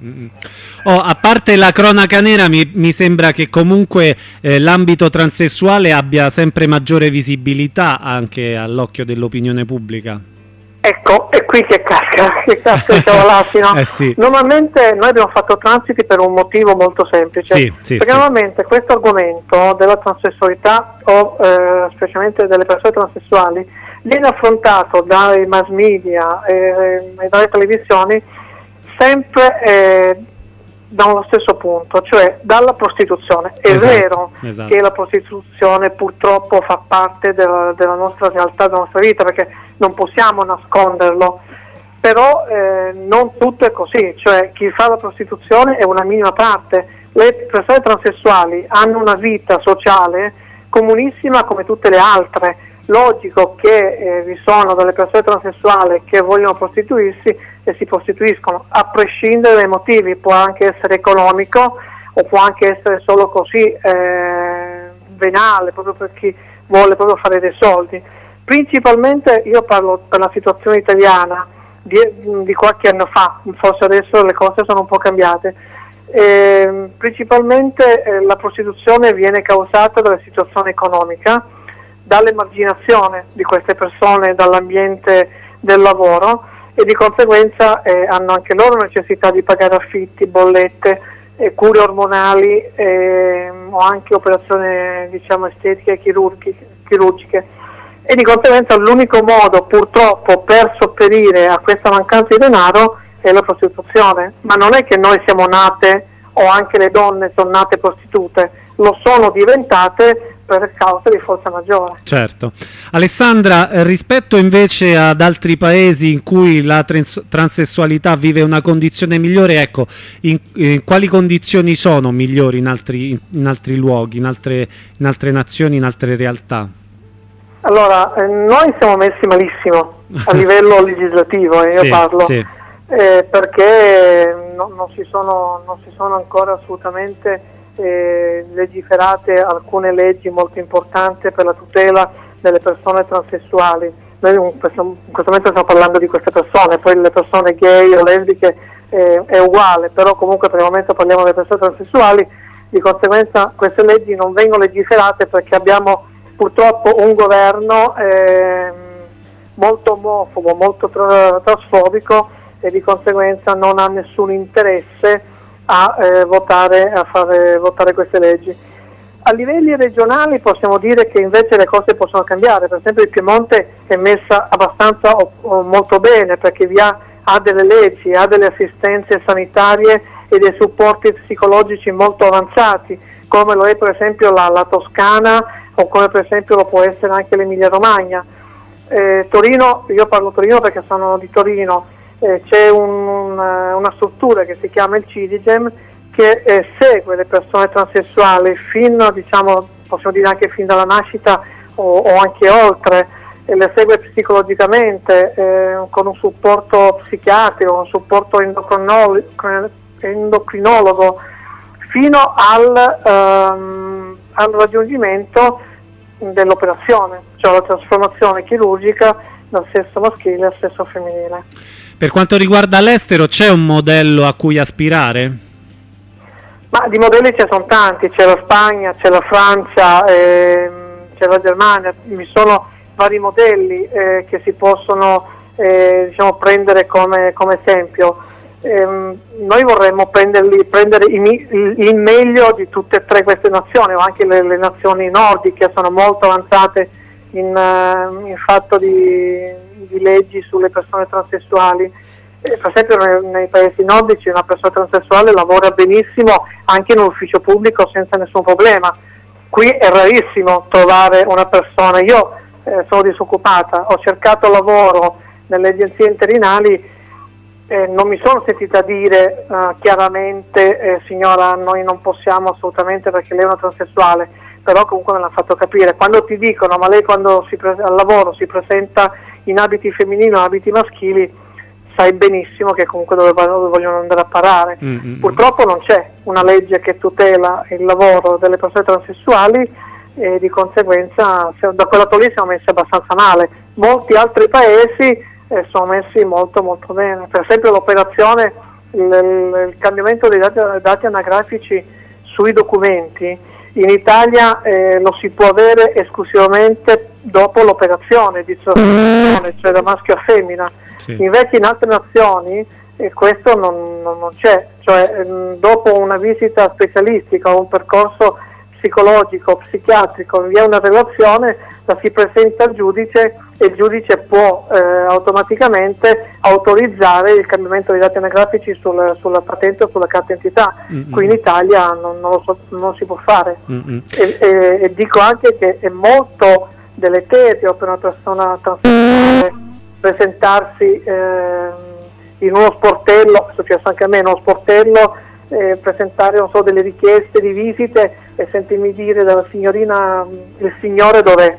[SPEAKER 1] A parte la cronaca nera, mi sembra che comunque l'ambito transessuale abbia sempre maggiore visibilità anche all'occhio dell'opinione pubblica.
[SPEAKER 6] Ecco, è qui che casca il cavolacino.
[SPEAKER 1] Sì.
[SPEAKER 6] Normalmente noi abbiamo fatto Transiti per un motivo molto semplice, perché normalmente questo argomento della transessualità o specialmente delle persone transessuali viene affrontato dai mass media e dalle televisioni sempre da uno stesso punto, cioè dalla prostituzione. È vero che la prostituzione purtroppo fa parte della nostra realtà, della nostra vita, perché non possiamo nasconderlo, però non tutto è così, cioè chi fa la prostituzione è una minima parte. Le persone transessuali hanno una vita sociale comunissima come tutte le altre. Logico che vi sono delle persone transessuali che vogliono prostituirsi e si prostituiscono, a prescindere dai motivi. Può anche essere economico o può anche essere solo così venale, proprio per chi vuole proprio fare dei soldi. Principalmente io parlo per la situazione italiana di qualche anno fa, forse adesso le cose sono un po' cambiate. Principalmente la prostituzione viene causata dalla situazione economica, dall'emarginazione di queste persone dall'ambiente del lavoro, e di conseguenza hanno anche loro necessità di pagare affitti, bollette, cure ormonali o anche operazioni estetiche e chirurgiche, e di conseguenza l'unico modo purtroppo per sopperire a questa mancanza di denaro è la prostituzione. Ma non è che noi siamo nate, o anche le donne sono nate prostitute, lo sono diventate per causa di forza maggiore.
[SPEAKER 1] Certo. Alessandra, rispetto invece ad altri paesi in cui la transessualità vive una condizione migliore, ecco, in quali condizioni sono migliori in altri luoghi, in altre nazioni, in altre realtà?
[SPEAKER 6] Allora, noi siamo messi malissimo a livello legislativo, io parlo, perché non si sono ancora assolutamente legiferate alcune leggi molto importanti per la tutela delle persone transessuali. Noi in questo momento stiamo parlando di queste persone, poi le persone gay o lesbiche è uguale, però comunque per il momento parliamo delle persone transessuali. Di conseguenza queste leggi non vengono legiferate perché abbiamo purtroppo un governo molto omofobo, molto transfobico, e di conseguenza non ha nessun interesse a fare votare queste leggi. A livelli regionali possiamo dire che invece le cose possono cambiare. Per esempio il Piemonte è messa abbastanza o molto bene, perché ha delle leggi, ha delle assistenze sanitarie e dei supporti psicologici molto avanzati, come lo è per esempio la Toscana, o come per esempio lo può essere anche l'Emilia Romagna. Torino, io parlo Torino perché sono di Torino, c'è una struttura che si chiama il CIDIGEM, che segue le persone transessuali fino, diciamo, possiamo dire anche fin dalla nascita o anche oltre, e le segue psicologicamente con un supporto psichiatrico, un supporto endocrinologo, fino al raggiungimento dell'operazione, cioè la trasformazione chirurgica dal sesso maschile al sesso femminile.
[SPEAKER 1] Per quanto riguarda l'estero, c'è un modello a cui aspirare?
[SPEAKER 6] Ma di modelli ce ne sono tanti, c'è la Spagna, c'è la Francia, c'è la Germania, vi sono vari modelli che si possono prendere come esempio. Noi vorremmo prendere il meglio di tutte e tre queste nazioni, o anche le nazioni nordiche sono molto avanzate in fatto di leggi sulle persone transessuali. Per esempio nei paesi nordici una persona transessuale lavora benissimo anche in un ufficio pubblico senza nessun problema. Qui è rarissimo trovare una persona. Io sono disoccupata, ho cercato lavoro nelle agenzie interinali, non mi sono sentita dire chiaramente signora, noi non possiamo assolutamente perché lei è una transessuale, però comunque me l'ha fatto capire. Quando ti dicono ma lei quando al lavoro si presenta in abiti femminili o abiti maschili, sai benissimo che comunque dove vogliono andare a parare. Purtroppo non c'è una legge che tutela il lavoro delle persone transessuali e di conseguenza da quel lato lì siamo messi abbastanza male. Molti altri paesi sono messi molto molto bene. Per esempio l'operazione, il cambiamento dei dati anagrafici sui documenti in Italia lo si può avere esclusivamente dopo l'operazione di trasformazione, cioè da maschio a femmina. Sì. Invece in altre nazioni questo non c'è, cioè dopo una visita specialistica o un percorso psicologico, psichiatrico, vi è una relazione, la si presenta al giudice e il giudice può automaticamente autorizzare il cambiamento dei dati anagrafici sulla patente o sulla carta identità. Qui in Italia non si può fare. E dico anche che è molto deleterio per una persona transessuale presentarsi in uno sportello, è successo anche a me, in uno sportello, presentare non so delle richieste di visite e sentirmi dire dalla signorina il signore dov'è?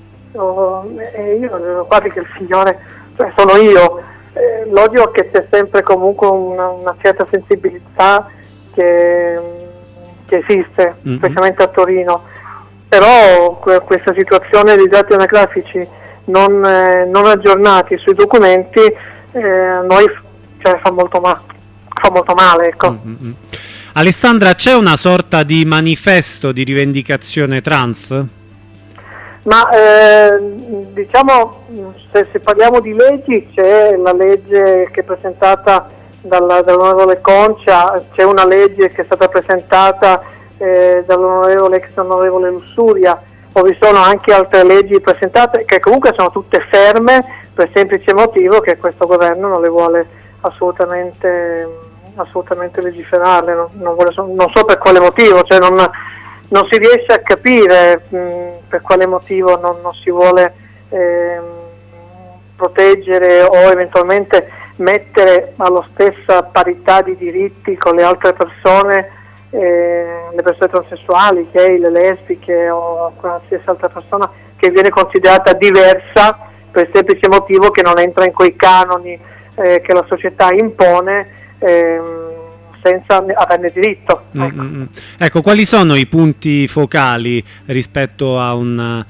[SPEAKER 6] Io guardi che il signore, cioè sono io. L'odio che c'è sempre comunque una certa sensibilità che esiste, specialmente a Torino, però questa situazione dei dati anagrafici non aggiornati sui documenti noi fa molto male, ecco.
[SPEAKER 1] Alessandra, c'è una sorta di manifesto di rivendicazione trans?
[SPEAKER 6] Ma diciamo, se parliamo di leggi, c'è la legge che è presentata dall'onorevole Concia, c'è una legge che è stata presentata dall'onorevole ex onorevole Lussuria, o vi sono anche altre leggi presentate che comunque sono tutte ferme per il semplice motivo che questo governo non le vuole assolutamente legiferarle, non so per quale motivo, cioè non si riesce a capire per quale motivo non si vuole proteggere o eventualmente mettere alla stessa parità di diritti con le altre persone, le persone transessuali, gay, le lesbiche o qualsiasi altra persona che viene considerata diversa per il semplice motivo che non entra in quei canoni che la società impone senza averne diritto.
[SPEAKER 1] Ecco, quali sono i punti focali rispetto a un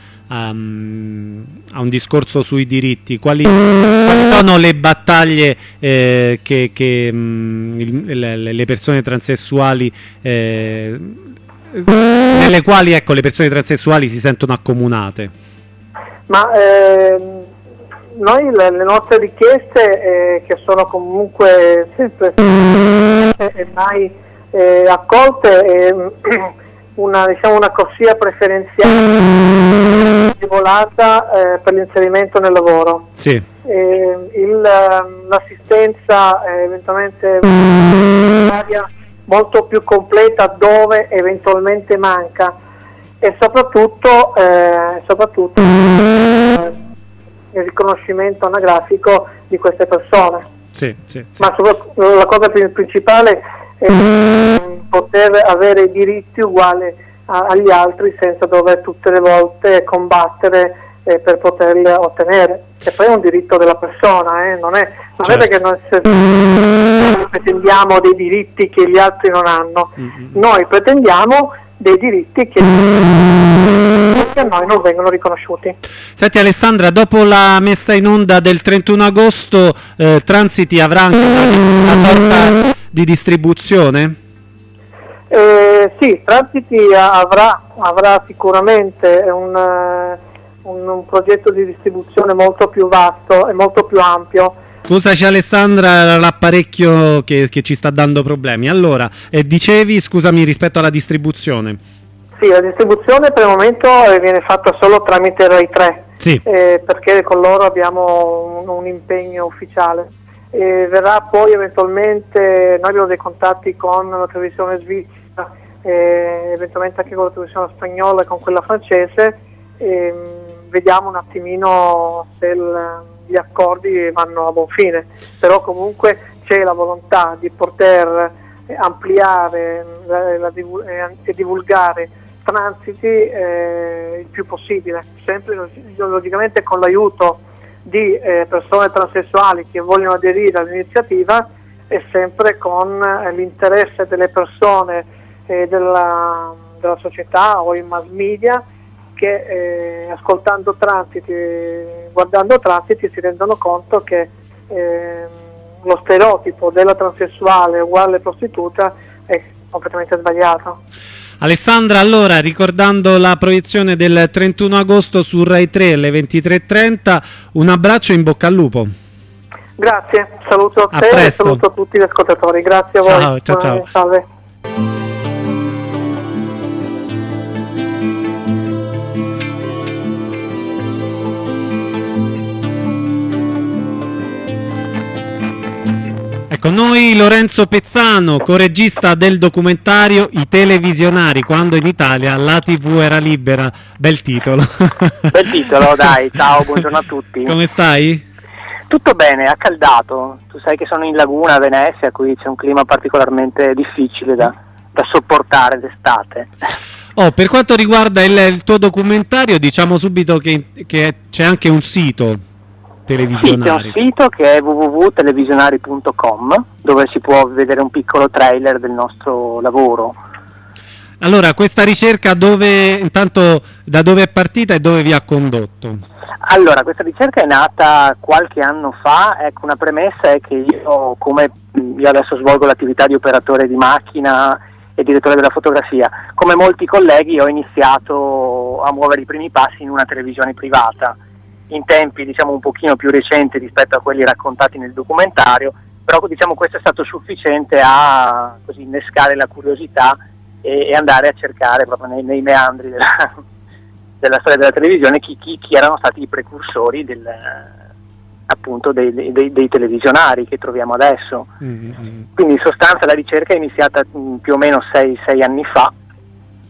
[SPEAKER 1] discorso sui diritti? Quali sono le battaglie che le persone transessuali nelle quali, ecco, le persone transessuali si sentono accomunate?
[SPEAKER 6] Ma noi le nostre richieste che sono comunque sempre e mai accolte una corsia preferenziale agevolata per l'inserimento nel lavoro.
[SPEAKER 1] Sì.
[SPEAKER 6] L'assistenza eventualmente molto più completa dove eventualmente manca e soprattutto il riconoscimento anagrafico di queste persone.
[SPEAKER 1] Sì.
[SPEAKER 6] Ma la cosa principale è poter avere diritti uguali agli altri senza dover tutte le volte combattere per poterli ottenere, che poi è un diritto della persona, non è perché noi pretendiamo dei diritti che gli altri non hanno, noi pretendiamo dei diritti che a noi non vengono riconosciuti.
[SPEAKER 1] Senti Alessandra, dopo la messa in onda del 31 agosto Transiti avrà anche una sorta di distribuzione?
[SPEAKER 6] Sì, Transiti avrà sicuramente un progetto di distribuzione molto più vasto e molto più ampio.
[SPEAKER 1] Scusaci Alessandra, l'apparecchio che ci sta dando problemi. Allora, dicevi, scusami, rispetto alla distribuzione.
[SPEAKER 6] Sì, la distribuzione per il momento viene fatta solo tramite Rai 3,
[SPEAKER 1] sì.
[SPEAKER 6] Perché con loro abbiamo un impegno ufficiale. Verrà poi eventualmente, noi abbiamo dei contatti con la televisione svizzera, eventualmente anche con la televisione spagnola e con quella francese, vediamo un attimino se gli accordi vanno a buon fine, però comunque c'è la volontà di poter ampliare e divulgare Transiti il più possibile, sempre logicamente con l'aiuto di persone transessuali che vogliono aderire all'iniziativa e sempre con l'interesse delle persone della società o in mass media che ascoltando Transiti, guardando Transiti si rendono conto che lo stereotipo della transessuale uguale prostituta è completamente sbagliato.
[SPEAKER 1] Alessandra, allora, ricordando la proiezione del 31 agosto su Rai 3 alle 23:30, un abbraccio e in bocca al lupo.
[SPEAKER 6] Grazie, saluto a te e saluto tutti gli ascoltatori. Grazie a voi.
[SPEAKER 1] Ciao.
[SPEAKER 6] Salve.
[SPEAKER 1] Con noi Lorenzo Pezzano, coregista del documentario I televisionari, quando in Italia la TV era libera. Bel titolo.
[SPEAKER 7] Bel titolo, dai. Ciao, buongiorno a tutti.
[SPEAKER 1] Come stai?
[SPEAKER 7] Tutto bene, accaldato. Tu sai che sono in Laguna, a Venezia, qui c'è un clima particolarmente difficile da sopportare d'estate.
[SPEAKER 1] Per quanto riguarda il tuo documentario, diciamo subito che c'è anche un sito televisionari.
[SPEAKER 7] Sì, c'è un sito che è www.televisionari.com dove si può vedere un piccolo trailer del nostro lavoro.
[SPEAKER 1] Allora, questa ricerca da dove è partita e dove vi ha condotto?
[SPEAKER 7] Allora, questa ricerca è nata qualche anno fa. Ecco, una premessa è che io adesso svolgo l'attività di operatore di macchina e direttore della fotografia. Come molti colleghi ho iniziato a muovere i primi passi in una televisione privata, in tempi diciamo un pochino più recenti rispetto a quelli raccontati nel documentario, però diciamo questo è stato sufficiente a così innescare la curiosità e andare a cercare proprio nei meandri della storia della televisione chi erano stati i precursori appunto dei televisionari che troviamo adesso. Quindi in sostanza la ricerca è iniziata più o meno 6 anni fa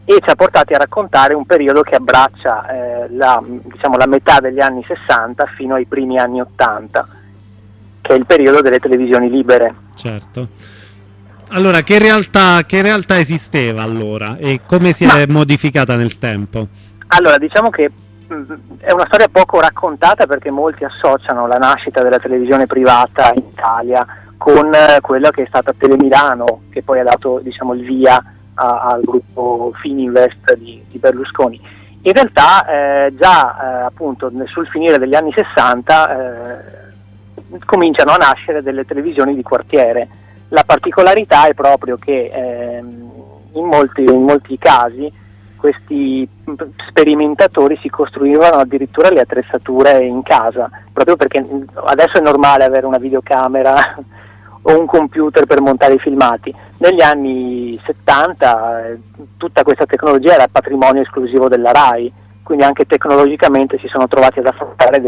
[SPEAKER 7] e ci ha portati a raccontare un periodo che abbraccia la metà degli anni 60 fino ai primi anni 80, che è il periodo delle televisioni libere.
[SPEAKER 1] Certo. Allora, che realtà esisteva allora e come si è modificata nel tempo?
[SPEAKER 7] Allora, diciamo che è una storia poco raccontata, perché molti associano la nascita della televisione privata in Italia con quella che è stata Telemilano, che poi ha dato, diciamo, il via al gruppo Fininvest di Berlusconi. In realtà appunto sul finire degli anni 60 cominciano a nascere delle televisioni di quartiere. La particolarità è proprio che in molti casi questi sperimentatori si costruivano addirittura le attrezzature in casa, proprio perché adesso è normale avere una videocamera o un computer per montare i filmati. Negli anni 70 tutta questa tecnologia era patrimonio esclusivo della RAI, quindi anche tecnologicamente si sono trovati ad affrontare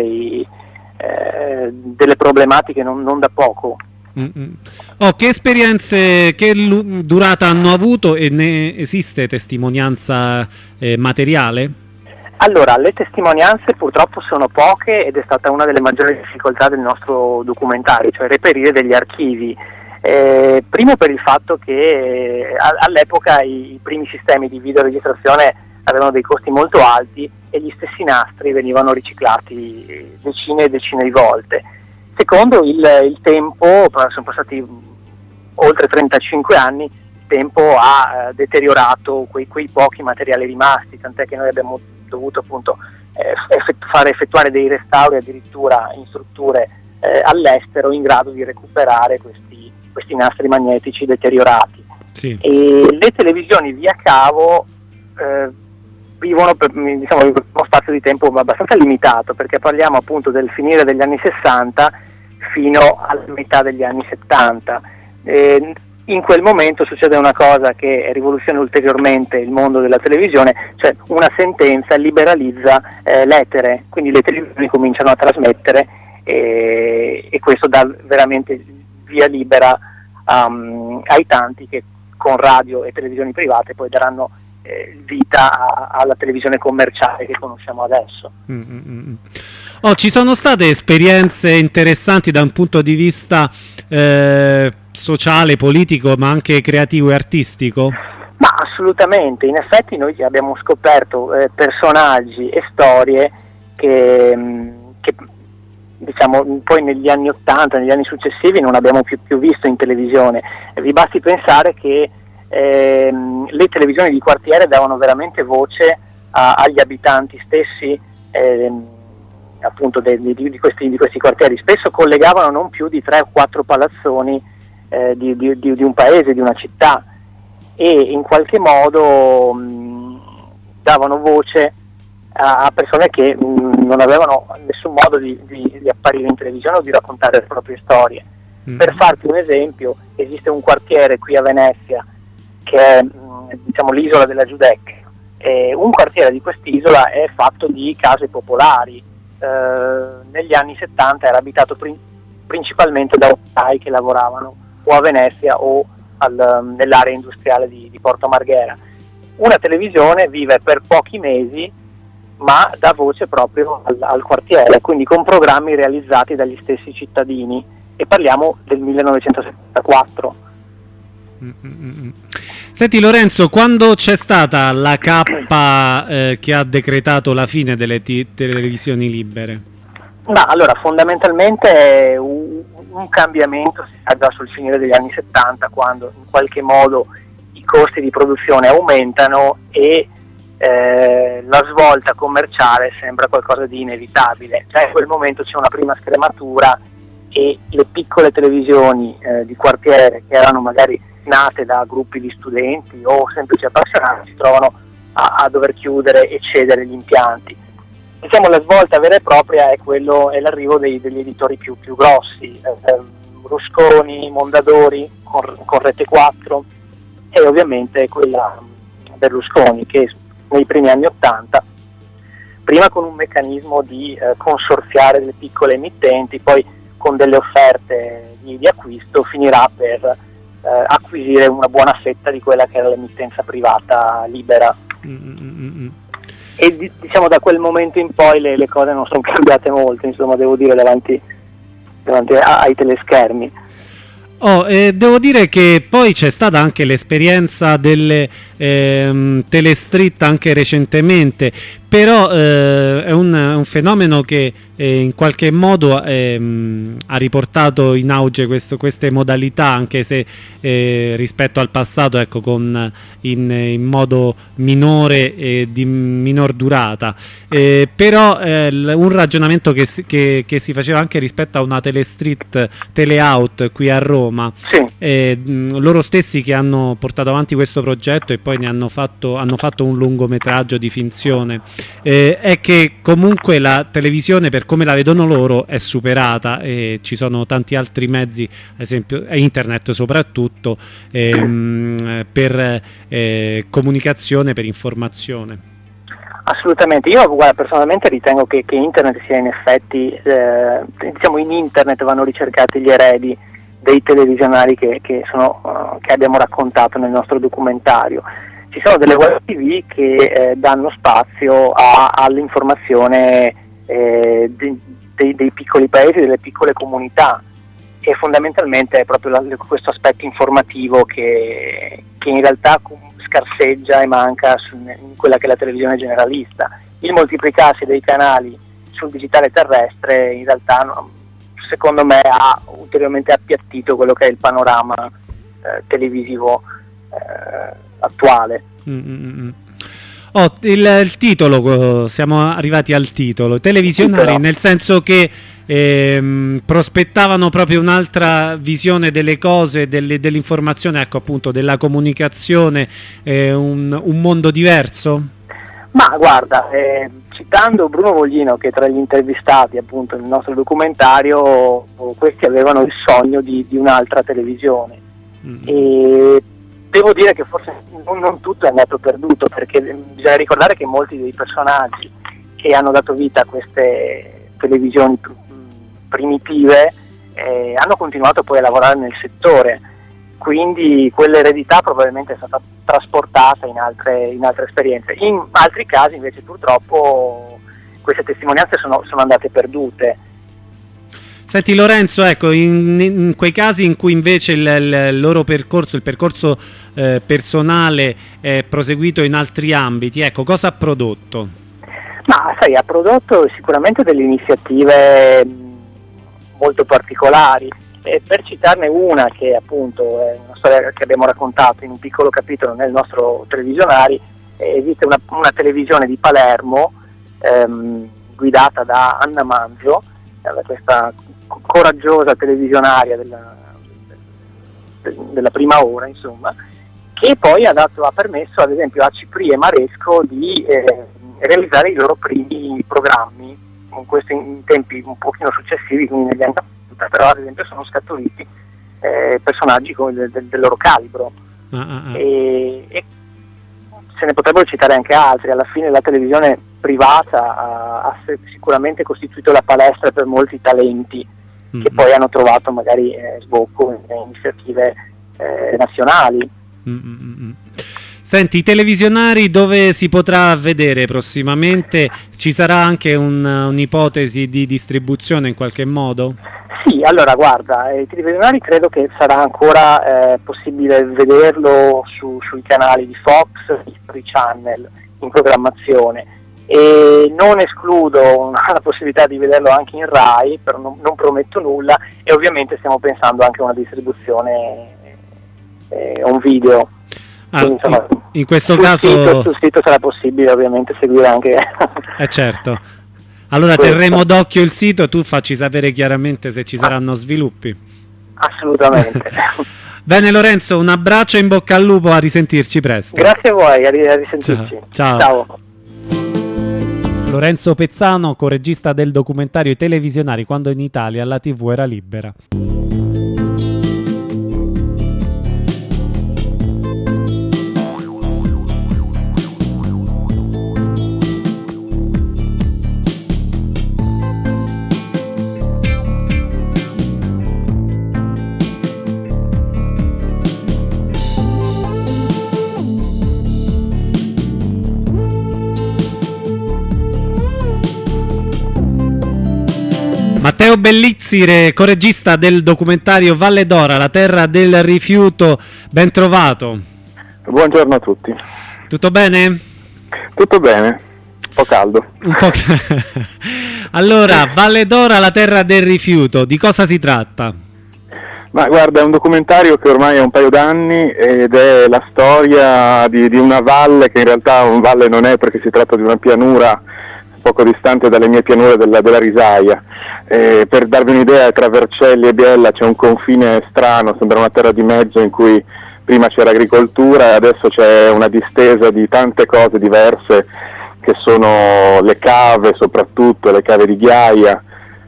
[SPEAKER 7] delle problematiche non da poco.
[SPEAKER 1] Che esperienze, che durata hanno avuto, e ne esiste testimonianza materiale?
[SPEAKER 7] Allora, le testimonianze purtroppo sono poche ed è stata una delle maggiori difficoltà del nostro documentario, cioè reperire degli archivi. Primo per il fatto che all'epoca i primi sistemi di videoregistrazione avevano dei costi molto alti e gli stessi nastri venivano riciclati decine e decine di volte. Secondo, il tempo, sono passati oltre 35 anni, il tempo ha deteriorato quei pochi materiali rimasti, tant'è che noi abbiamo dovuto appunto fare effettuare dei restauri addirittura in strutture all'estero in grado di recuperare questi nastri magnetici deteriorati.
[SPEAKER 1] Sì.
[SPEAKER 7] E le televisioni via cavo vivono in uno spazio di tempo abbastanza limitato, perché parliamo appunto del finire degli anni 60 fino alla metà degli anni 70. In quel momento succede una cosa che rivoluziona ulteriormente il mondo della televisione, cioè una sentenza liberalizza l'etere, quindi le televisioni cominciano a trasmettere e questo dà veramente via libera ai tanti che con radio e televisioni private poi daranno vita alla televisione commerciale che conosciamo adesso.
[SPEAKER 1] Ci sono state esperienze interessanti da un punto di vista sociale, politico, ma anche creativo e artistico?
[SPEAKER 7] Ma assolutamente, in effetti noi abbiamo scoperto personaggi e storie che diciamo poi negli anni 80, negli anni successivi non abbiamo più visto in televisione. Vi basti pensare che le televisioni di quartiere davano veramente voce agli abitanti stessi appunto di questi quartieri. Spesso collegavano non più di 3 o 4 palazzoni di un paese, di una città, e in qualche modo davano voce a persone che non avevano nessun modo di apparire in televisione o di raccontare le proprie storie. Per farti un esempio, esiste un quartiere qui a Venezia che è diciamo l'isola della Giudecca. Un quartiere di quest'isola è fatto di case popolari. Negli anni 70 era abitato principalmente da operai che lavoravano o a Venezia o nell'area industriale di Porto Marghera. Una televisione vive per pochi mesi ma dà voce proprio al quartiere, quindi con programmi realizzati dagli stessi cittadini, e parliamo del 1974.
[SPEAKER 1] Senti Lorenzo, quando c'è stata la cappa che ha decretato la fine delle televisioni libere?
[SPEAKER 7] Allora, fondamentalmente un cambiamento si ha già sul finire degli anni 70, quando in qualche modo i costi di produzione aumentano e la svolta commerciale sembra qualcosa di inevitabile. Cioè in quel momento c'è una prima scrematura e le piccole televisioni di quartiere, che erano magari nate da gruppi di studenti o semplici appassionati, si trovano a dover chiudere e cedere gli impianti. Diciamo la svolta vera e propria è l'arrivo degli editori più grossi, Rusconi, Mondadori con Rete 4 e ovviamente quella Berlusconi, che nei primi anni 80, prima con un meccanismo di consorziare le piccole emittenti, poi con delle offerte di acquisto finirà per acquisire una buona fetta di quella che era l'emittenza privata libera. E diciamo da quel momento in poi le cose non sono cambiate molto, insomma, devo dire, davanti ai teleschermi.
[SPEAKER 1] Devo dire che poi c'è stata anche l'esperienza delle telestreet anche recentemente, però è un fenomeno che in qualche modo ha riportato in auge queste modalità, anche se rispetto al passato, ecco, in modo minore e di minor durata, però un ragionamento che si faceva anche rispetto a una telestreet teleout qui a Roma, sì. Loro stessi che hanno portato avanti questo progetto e poi ne hanno fatto un lungometraggio di finzione, è che comunque la televisione, per come la vedono loro, è superata e ci sono tanti altri mezzi, ad esempio internet soprattutto, per comunicazione, per informazione.
[SPEAKER 7] Assolutamente, io personalmente ritengo che internet sia in effetti, diciamo, in internet vanno ricercati gli eredi dei televisionari che abbiamo raccontato nel nostro documentario. Ci sono delle web TV che danno spazio all'informazione dei piccoli paesi, delle piccole comunità, e fondamentalmente è proprio questo aspetto informativo che in realtà scarseggia e manca in quella che è la televisione generalista. Il moltiplicarsi dei canali sul digitale terrestre in realtà secondo me ha ulteriormente appiattito quello che è il panorama televisivo attuale.
[SPEAKER 1] Il titolo, siamo arrivati al titolo, televisionari, nel senso che prospettavano proprio un'altra visione delle cose, dell'informazione, ecco, appunto, della comunicazione, un mondo diverso?
[SPEAKER 7] Ma guarda, citando Bruno Voglino, che tra gli intervistati appunto nel nostro documentario, questi avevano il sogno di un'altra televisione, e devo dire che forse non tutto è andato perduto, perché bisogna ricordare che molti dei personaggi che hanno dato vita a queste televisioni primitive hanno continuato poi a lavorare nel settore, quindi quell'eredità probabilmente è stata trasportata in altre esperienze. In altri casi invece purtroppo queste testimonianze sono andate perdute.
[SPEAKER 1] Senti Lorenzo, ecco, in quei casi in cui invece il loro percorso, il percorso personale è proseguito in altri ambiti, ecco, cosa ha prodotto?
[SPEAKER 7] Ma sai, ha prodotto sicuramente delle iniziative molto particolari. Per citarne una, che appunto è una storia che abbiamo raccontato in un piccolo capitolo nel nostro televisionari, esiste una televisione di Palermo guidata da Anna Manzo, questa coraggiosa televisionaria della prima ora, insomma, che poi ha permesso ad esempio a Cipri e Maresco di realizzare i loro primi programmi, in tempi un pochino successivi, quindi negli anni 80, però ad esempio sono scaturiti personaggi del loro calibro. E se ne potrebbero citare anche altri. Alla fine la televisione privata ha sicuramente costituito la palestra per molti talenti che poi hanno trovato magari sbocco in iniziative nazionali.
[SPEAKER 1] Senti, i televisionari dove si potrà vedere prossimamente? Ci sarà anche un'ipotesi di distribuzione in qualche modo?
[SPEAKER 7] Sì, allora guarda, i televisionari credo che sarà ancora possibile vederlo sui canali di Fox, History Channel in programmazione, e non escludo la possibilità di vederlo anche in Rai, però non prometto nulla, e ovviamente stiamo pensando anche a una distribuzione un video. Quindi, insomma,
[SPEAKER 1] in questo caso
[SPEAKER 7] sul sito sarà possibile ovviamente seguire anche
[SPEAKER 1] certo. Allora terremo d'occhio il sito e tu facci sapere chiaramente se ci saranno sviluppi.
[SPEAKER 7] Assolutamente.
[SPEAKER 1] Bene Lorenzo, un abbraccio e in bocca al lupo, a risentirci presto.
[SPEAKER 7] Grazie a voi, a risentirci.
[SPEAKER 1] Ciao. Lorenzo Pezzano, coregista del documentario I televisionari quando in Italia la TV era libera. Bellizzi, coregista del documentario Valle d'Ora, la terra del rifiuto, ben trovato.
[SPEAKER 8] Buongiorno a tutti.
[SPEAKER 1] Tutto bene?
[SPEAKER 8] Tutto bene, un po' caldo.
[SPEAKER 1] Allora, Valle d'Ora, la terra del rifiuto, di cosa si tratta?
[SPEAKER 8] Ma guarda, è un documentario che ormai ha un paio d'anni ed è la storia di una valle che in realtà un valle non è, perché si tratta di una pianura poco distante dalle mie pianure della Risaia. Per darvi un'idea, tra Vercelli e Biella c'è un confine strano, sembra una terra di mezzo in cui prima c'era agricoltura e adesso c'è una distesa di tante cose diverse, che sono le cave, soprattutto le cave di ghiaia,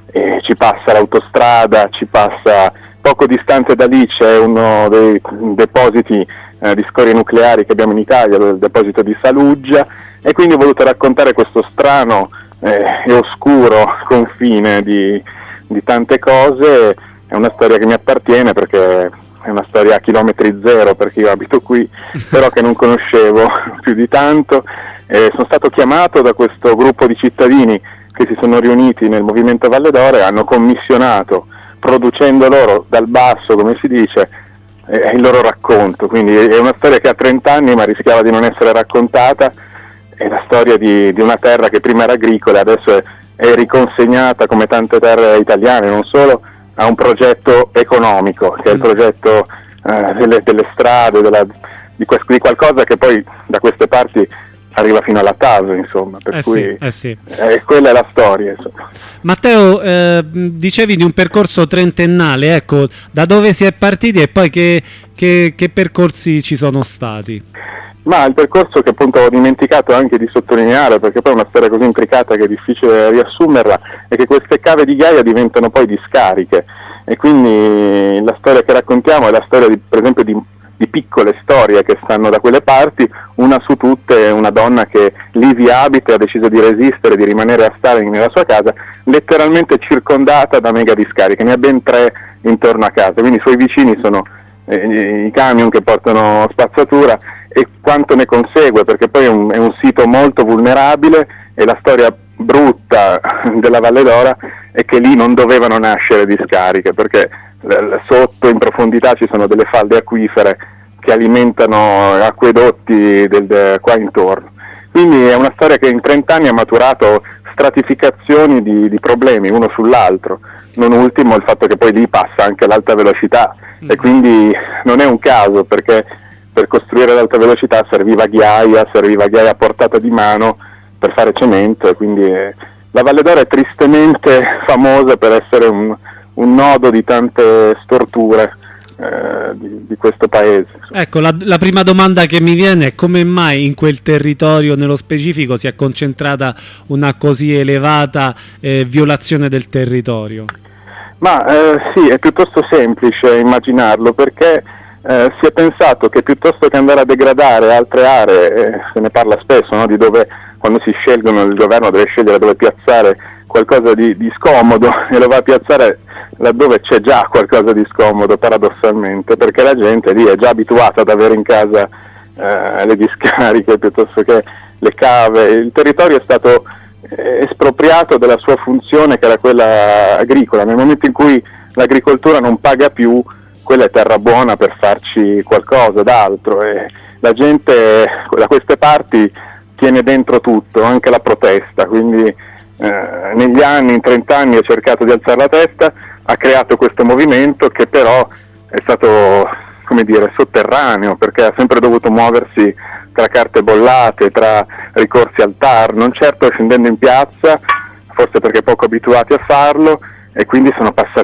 [SPEAKER 8] ci passa l'autostrada, ci passa poco distante da lì c'è uno dei depositi di scorie nucleari che abbiamo in Italia, il deposito di Saluggia, e quindi ho voluto raccontare questo strano e oscuro confine di tante cose. È una storia che mi appartiene perché è una storia a chilometri zero, perché io abito qui, però che non conoscevo più di tanto. Sono stato chiamato da questo gruppo di cittadini che si sono riuniti nel Movimento Valle d'Ora e hanno commissionato, producendo loro dal basso, come si dice, il loro racconto. Quindi è una storia che ha 30 anni ma rischiava di non essere raccontata. È la storia di una terra che prima era agricola, adesso è riconsegnata, come tante terre italiane, non solo, a un progetto economico, che è il progetto delle strade, di qualcosa che poi da queste parti arriva fino alla TAV, insomma, per cui
[SPEAKER 1] sì.
[SPEAKER 8] Quella è la storia, insomma.
[SPEAKER 1] Matteo, dicevi di un percorso trentennale, ecco, da dove si è partiti e poi che percorsi ci sono stati?
[SPEAKER 8] Ma il percorso che appunto ho dimenticato anche di sottolineare, perché poi è una storia così intricata che è difficile riassumerla, è che queste cave di ghiaia diventano poi discariche, e quindi la storia che raccontiamo è la storia per esempio di piccole storie che stanno da quelle parti. Una su tutte è una donna che lì vi abita e ha deciso di resistere, di rimanere a stare nella sua casa, letteralmente circondata da mega discariche, ne ha ben 3 intorno a casa, quindi i suoi vicini sono i camion che portano spazzatura, e quanto ne consegue, perché poi è un sito molto vulnerabile, e la storia brutta della Valle d'Ora è che lì non dovevano nascere discariche, perché sotto in profondità ci sono delle falde acquifere che alimentano acquedotti qua intorno. Quindi è una storia che in 30 anni ha maturato stratificazioni di problemi uno sull'altro, non ultimo il fatto che poi lì passa anche l'alta velocità, e quindi non è un caso, perché per costruire l'alta velocità serviva ghiaia a portata di mano per fare cemento, e quindi la Valle d'Ora è tristemente famosa per essere un nodo di tante storture di questo paese.
[SPEAKER 1] Ecco, la prima domanda che mi viene è: come mai in quel territorio nello specifico si è concentrata una così elevata violazione del territorio?
[SPEAKER 8] Ma sì, è piuttosto semplice immaginarlo, perché si è pensato che piuttosto che andare a degradare altre aree, se ne parla spesso, no, di dove quando si scelgono, il governo deve scegliere dove piazzare qualcosa di scomodo, e lo va a piazzare laddove c'è già qualcosa di scomodo, paradossalmente, perché la gente lì è già abituata ad avere in casa le discariche piuttosto che le cave. Il territorio è stato espropriato della sua funzione, che era quella agricola. Nel momento in cui l'agricoltura non paga più, quella è terra buona per farci qualcosa d'altro, e la gente da queste parti tiene dentro tutto, anche la protesta, quindi negli anni, in 30 anni, ha cercato di alzare la testa, ha creato questo movimento che però è stato, come dire, sotterraneo, perché ha sempre dovuto muoversi tra carte bollate, tra ricorsi al TAR, non certo scendendo in piazza, forse perché poco abituati a farlo, e quindi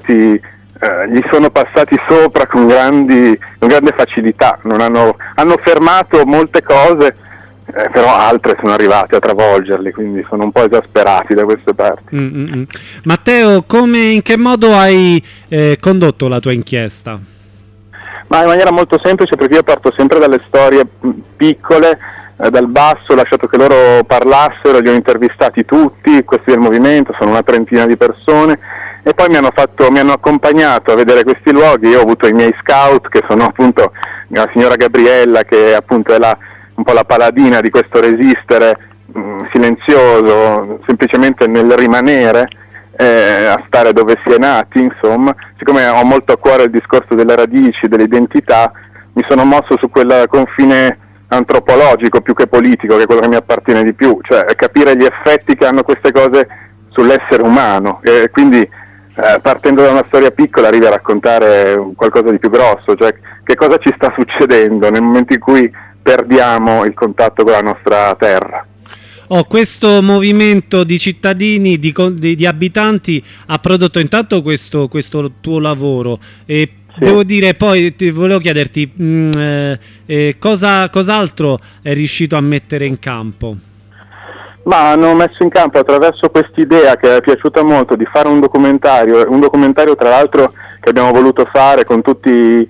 [SPEAKER 8] gli sono passati sopra con grande facilità. Hanno fermato molte cose, però altre sono arrivate a travolgerli, quindi sono un po' esasperati da queste parti.
[SPEAKER 1] Matteo, in che modo hai condotto la tua inchiesta?
[SPEAKER 8] Ma in maniera molto semplice, perché io parto sempre dalle storie piccole, dal basso, ho lasciato che loro parlassero, li ho intervistati tutti, questi del movimento, sono una trentina di persone, e poi mi hanno accompagnato a vedere questi luoghi. Io ho avuto i miei scout, che sono appunto la signora Gabriella, che appunto è un po' la paladina di questo resistere silenzioso, semplicemente nel rimanere, a stare dove si è nati, insomma. Siccome ho molto a cuore il discorso delle radici, dell'identità, mi sono mosso su quel confine antropologico più che politico, che è quello che mi appartiene di più, cioè capire gli effetti che hanno queste cose sull'essere umano, e quindi partendo da una storia piccola arrivi a raccontare qualcosa di più grosso, cioè che cosa ci sta succedendo nel momento in cui perdiamo il contatto con la nostra terra.
[SPEAKER 1] Questo movimento di cittadini, di abitanti ha prodotto intanto questo tuo lavoro e sì. Devo dire, poi volevo chiederti cos'altro è riuscito a mettere in campo?
[SPEAKER 8] Ma hanno messo in campo attraverso quest'idea che è piaciuta molto di fare un documentario tra l'altro che abbiamo voluto fare con tutti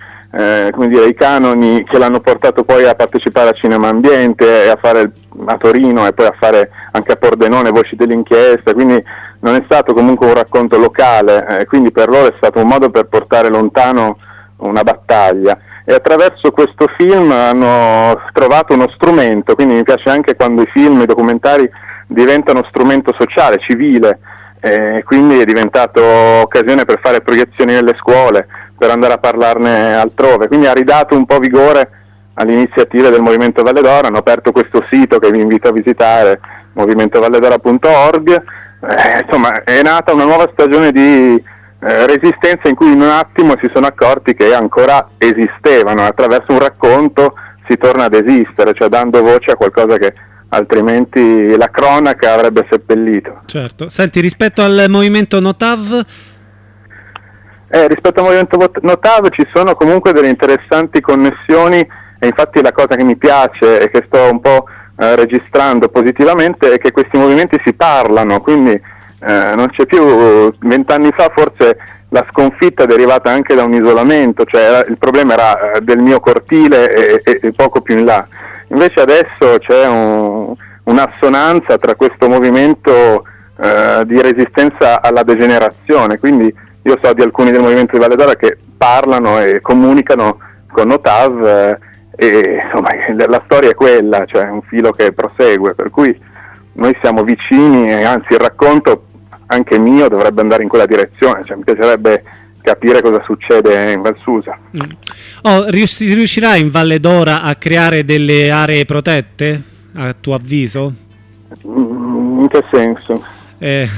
[SPEAKER 8] i canoni che l'hanno portato poi a partecipare a Cinema Ambiente e a fare a Torino e poi a fare anche a Pordenone Voci dell'inchiesta, quindi non è stato comunque un racconto locale, quindi per loro è stato un modo per portare lontano una battaglia, e attraverso questo film hanno trovato uno strumento, quindi mi piace anche quando i film, i documentari diventano strumento sociale, civile, quindi è diventato occasione per fare proiezioni nelle scuole, per andare a parlarne altrove, quindi ha ridato un po' vigore alle iniziative del Movimento Valle d'Ora. Hanno aperto questo sito che vi invito a visitare, movimentovalledora.org, insomma è nata una nuova stagione di resistenza in cui in un attimo si sono accorti che ancora esistevano, attraverso un racconto si torna ad esistere, cioè dando voce a qualcosa che altrimenti la cronaca avrebbe seppellito.
[SPEAKER 1] Certo. Senti, rispetto al movimento Notav?
[SPEAKER 8] Rispetto al movimento Notav ci sono comunque delle interessanti connessioni, e infatti la cosa che mi piace e che sto un po' registrando positivamente è che questi movimenti si parlano, quindi non c'è più, 20 anni fa forse la sconfitta è derivata anche da un isolamento, cioè il problema era del mio cortile e poco più in là, invece adesso c'è un'assonanza tra questo movimento di resistenza alla degenerazione, quindi io so di alcuni del movimento di Valle d'Ora che parlano e comunicano con Notav e insomma la storia è quella, cioè un filo che prosegue, per cui noi siamo vicini e anzi il racconto anche mio dovrebbe andare in quella direzione, cioè mi piacerebbe capire cosa succede in Val Susa.
[SPEAKER 1] Riuscirai in Valle d'Ora a creare delle aree protette, a tuo avviso?
[SPEAKER 8] In che senso?
[SPEAKER 1] Di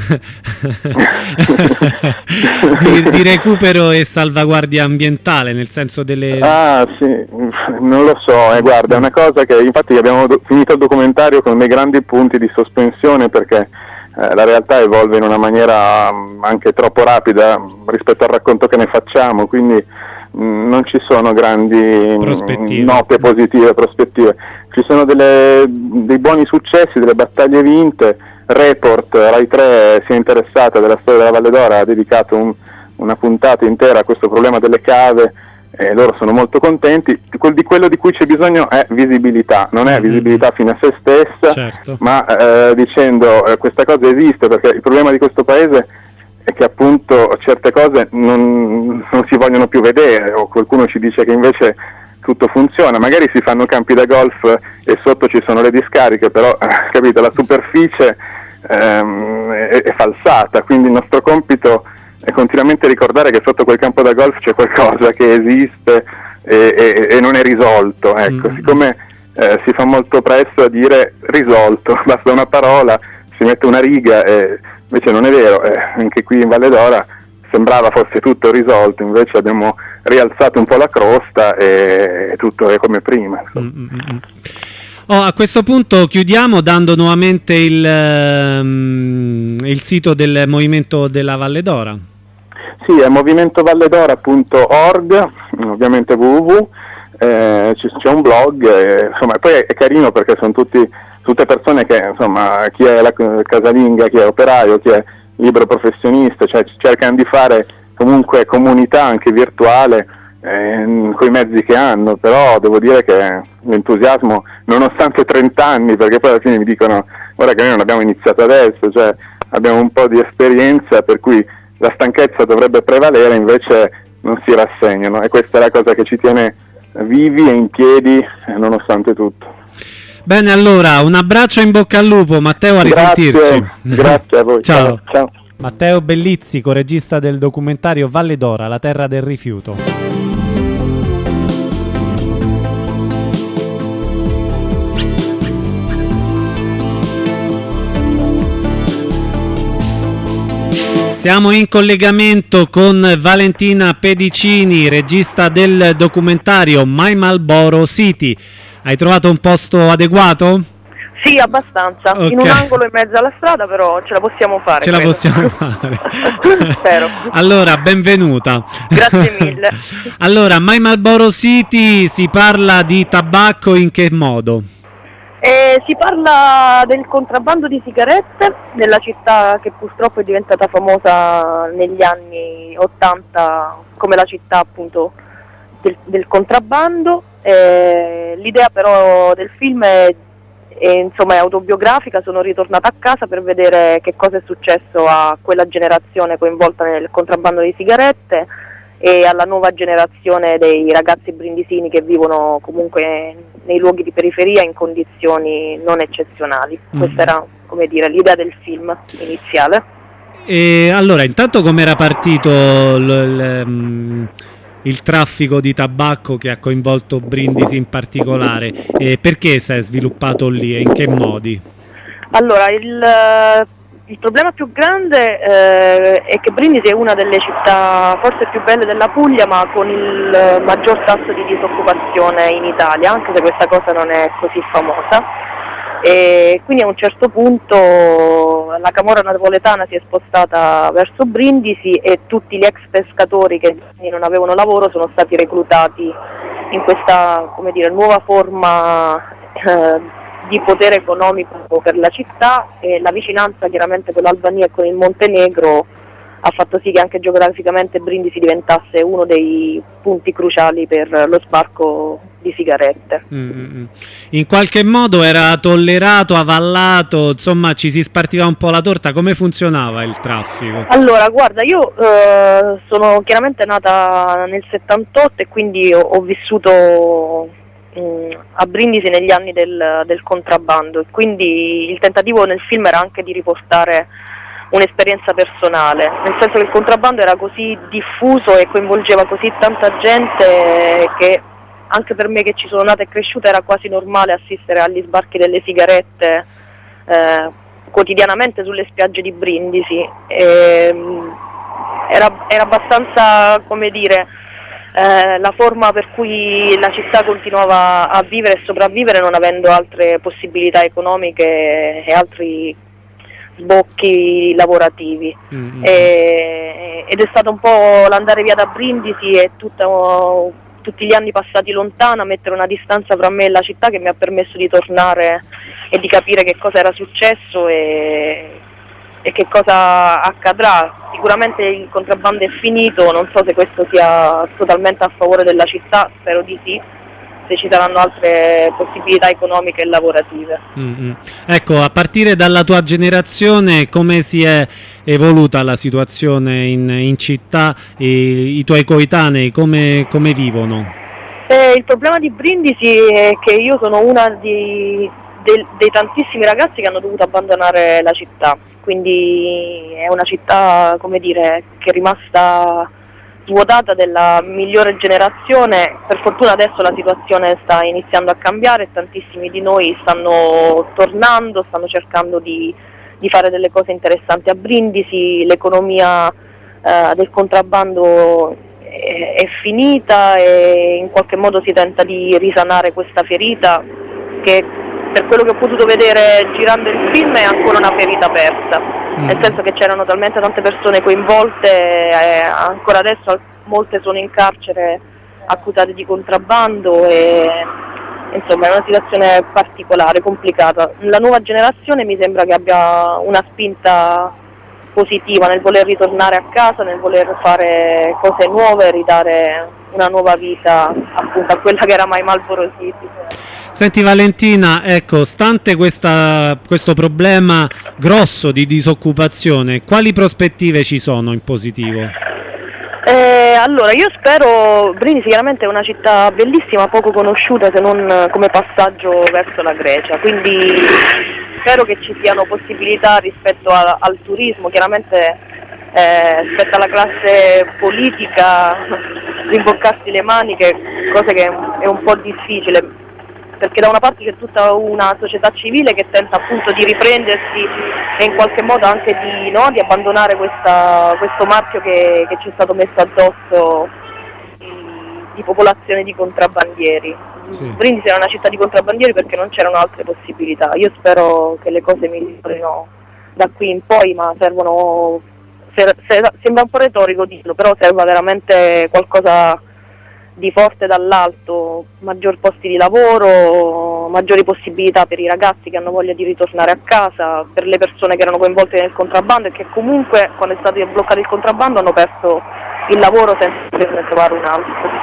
[SPEAKER 1] recupero e salvaguardia ambientale, nel senso delle...
[SPEAKER 8] sì, non lo so, guarda, è una cosa che infatti abbiamo finito il documentario con dei grandi punti di sospensione perché la realtà evolve in una maniera anche troppo rapida rispetto al racconto che ne facciamo, quindi non ci sono grandi note positive, prospettive. Ci sono dei buoni successi, delle battaglie vinte. Report, Rai 3 si è interessata della storia della Valle d'Ora, ha dedicato una puntata intera a questo problema delle cave e loro sono molto contenti. Di quello di cui c'è bisogno è visibilità, non è visibilità fine a se stessa,
[SPEAKER 1] certo.
[SPEAKER 8] Ma dicendo questa cosa esiste, perché il problema di questo paese è che appunto certe cose non si vogliono più vedere, o qualcuno ci dice che invece tutto funziona, magari si fanno campi da golf e sotto ci sono le discariche, però capito, la superficie è falsata, quindi il nostro compito è continuamente ricordare che sotto quel campo da golf c'è qualcosa che esiste e non è risolto, ecco. Siccome si fa molto presto a dire risolto, basta una parola, si mette una riga, invece non è vero, anche qui in Valle d'Ora sembrava fosse tutto risolto, invece abbiamo rialzato un po' la crosta e tutto è come prima.
[SPEAKER 1] A questo punto chiudiamo dando nuovamente il sito del Movimento della Valle d'Ora.
[SPEAKER 8] Sì, è movimentovalledora.org, ovviamente www, c'è un blog, insomma, poi è carino perché sono tutte persone che, insomma, chi è la casalinga, chi è operaio, chi è libero professionista, cioè cercano di fare comunque comunità anche virtuale con i mezzi che hanno, però devo dire che l'entusiasmo, nonostante 30 anni, perché poi alla fine mi dicono guarda che noi non abbiamo iniziato adesso, cioè abbiamo un po' di esperienza, per cui la stanchezza dovrebbe prevalere, invece non si rassegnano, e questa è la cosa che ci tiene vivi e in piedi nonostante tutto.
[SPEAKER 1] Bene, allora un abbraccio, in bocca al lupo, Matteo, a risentirci.
[SPEAKER 8] Grazie a voi.
[SPEAKER 1] Ciao.
[SPEAKER 8] Ciao.
[SPEAKER 1] Matteo Bellizzi, coregista del documentario Valle d'Ora, la terra del rifiuto. Siamo in collegamento con Valentina Pedicini, regista del documentario My Marlboro City. Hai trovato un posto adeguato?
[SPEAKER 9] Sì, abbastanza. Okay. In un angolo in mezzo alla strada, però ce la possiamo fare.
[SPEAKER 1] Ce la possiamo fare.
[SPEAKER 9] Spero.
[SPEAKER 1] Allora, benvenuta.
[SPEAKER 9] Grazie mille.
[SPEAKER 1] Allora, My Marlboro City, si parla di tabacco in che modo?
[SPEAKER 9] Si parla del contrabbando di sigarette nella città che purtroppo è diventata famosa negli anni 80 come la città appunto del contrabbando. L'idea però del film è autobiografica. Sono ritornata a casa per vedere che cosa è successo a quella generazione coinvolta nel contrabbando di sigarette e alla nuova generazione dei ragazzi brindisini che vivono comunque nei luoghi di periferia in condizioni non eccezionali. Questa era, come dire, l'idea del film iniziale.
[SPEAKER 1] E allora, intanto com'era partito il traffico di tabacco che ha coinvolto Brindisi in particolare? E perché si è sviluppato lì e in che modi?
[SPEAKER 9] Allora, il problema più grande è che Brindisi è una delle città forse più belle della Puglia, ma con il maggior tasso di disoccupazione in Italia, anche se questa cosa non è così famosa. E quindi a un certo punto la camorra napoletana si è spostata verso Brindisi e tutti gli ex pescatori che non avevano lavoro sono stati reclutati in questa, come dire, nuova forma di potere economico per la città, e la vicinanza chiaramente con l'Albania e con il Montenegro ha fatto sì che anche geograficamente Brindisi diventasse uno dei punti cruciali per lo sbarco di sigarette.
[SPEAKER 1] In qualche modo era tollerato, avallato, insomma ci si spartiva un po' la torta? Come funzionava il traffico?
[SPEAKER 9] Allora, guarda, io sono chiaramente nata nel 78 e quindi ho vissuto a Brindisi negli anni del contrabbando, e quindi il tentativo nel film era anche di riportare un'esperienza personale, nel senso che il contrabbando era così diffuso e coinvolgeva così tanta gente che anche per me, che ci sono nata e cresciuta, era quasi normale assistere agli sbarchi delle sigarette quotidianamente sulle spiagge di Brindisi. Era abbastanza, come dire, la forma per cui la città continuava a vivere e sopravvivere non avendo altre possibilità economiche e altri sbocchi lavorativi. Ed è stato un po' l'andare via da Brindisi e tutti gli anni passati lontana, mettere una distanza fra me e la città, che mi ha permesso di tornare e di capire che cosa era successo e che cosa accadrà. Sicuramente il contrabbando è finito, non so se questo sia totalmente a favore della città, spero di sì, se ci saranno altre possibilità economiche e lavorative.
[SPEAKER 1] Ecco, a partire dalla tua generazione come si è evoluta la situazione in città, e i tuoi coetanei come vivono?
[SPEAKER 9] Il problema di Brindisi è che io sono una dei tantissimi ragazzi che hanno dovuto abbandonare la città, quindi è una città, come dire, che è rimasta svuotata della migliore generazione. Per fortuna adesso la situazione sta iniziando a cambiare e tantissimi di noi stanno tornando, stanno cercando di fare delle cose interessanti a Brindisi. L'economia del contrabbando è finita e in qualche modo si tenta di risanare questa ferita che, per quello che ho potuto vedere girando il film, è ancora una ferita aperta, nel senso che c'erano talmente tante persone coinvolte, ancora adesso molte sono in carcere accusate di contrabbando e insomma è una situazione particolare, complicata. La nuova generazione mi sembra che abbia una spinta positiva nel voler ritornare a casa, nel voler fare cose nuove, ridare una nuova vita appunto a quella che era My Marlboro City.
[SPEAKER 1] Senti Valentina, ecco, stante questo problema grosso di disoccupazione, quali prospettive ci sono in positivo?
[SPEAKER 9] Allora, io spero, Brindisi chiaramente è una città bellissima, poco conosciuta se non come passaggio verso la Grecia, quindi spero che ci siano possibilità rispetto al turismo. Chiaramente spetta alla classe politica rimboccarsi le maniche, cosa che è un po' difficile, perché da una parte c'è tutta una società civile che tenta appunto di riprendersi e in qualche modo anche di abbandonare questo marchio che ci è stato messo addosso di popolazione di contrabbandieri. Sì. Brindisi era una città di contrabbandieri perché non c'erano altre possibilità. Io spero che le cose migliorino da qui in poi, ma servono, sembra un po' retorico dirlo, però serve veramente qualcosa di forte dall'alto, maggior posti di lavoro, maggiori possibilità per i ragazzi che hanno voglia di ritornare a casa, per le persone che erano coinvolte nel contrabbando e che comunque quando è stato bloccato il contrabbando hanno perso il lavoro senza poterne trovare un altro.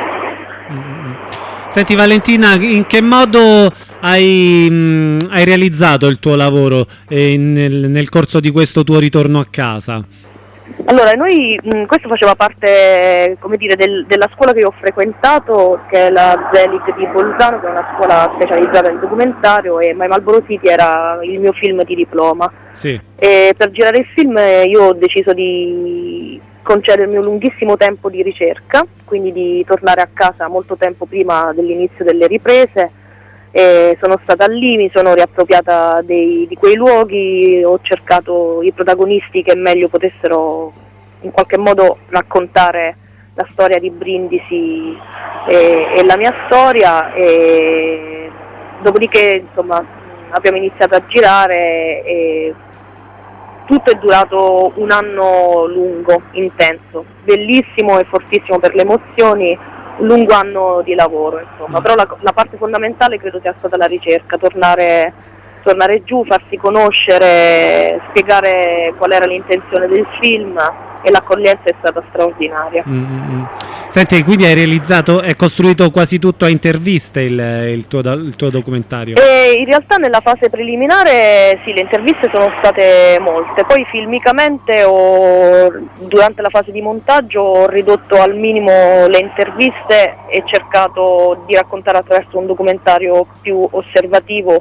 [SPEAKER 1] Senti Valentina, in che modo hai realizzato il tuo lavoro nel corso di questo tuo ritorno a casa?
[SPEAKER 9] Allora, noi, questo faceva parte, come dire, della scuola che io ho frequentato, che è la Zelig di Bolzano, che è una scuola specializzata in documentario, e My Marlborough City era il mio film di diploma. Sì. E per girare il film io ho deciso di concedermi un lunghissimo tempo di ricerca, quindi di tornare a casa molto tempo prima dell'inizio delle riprese. Sono stata lì, mi sono riappropriata di quei luoghi, ho cercato i protagonisti che meglio potessero in qualche modo raccontare la storia di Brindisi e la mia storia, e dopodiché insomma abbiamo iniziato a girare e tutto è durato un anno lungo, intenso, bellissimo e fortissimo per le emozioni. Un lungo anno di lavoro, insomma, però la parte fondamentale credo sia stata la ricerca, tornare giù, farsi conoscere, spiegare qual era l'intenzione del film, e l'accoglienza è stata straordinaria.
[SPEAKER 1] Senti, quindi hai costruito quasi tutto a interviste il tuo documentario?
[SPEAKER 9] In realtà nella fase preliminare sì, le interviste sono state molte, poi filmicamente durante la fase di montaggio ho ridotto al minimo le interviste e cercato di raccontare attraverso un documentario più osservativo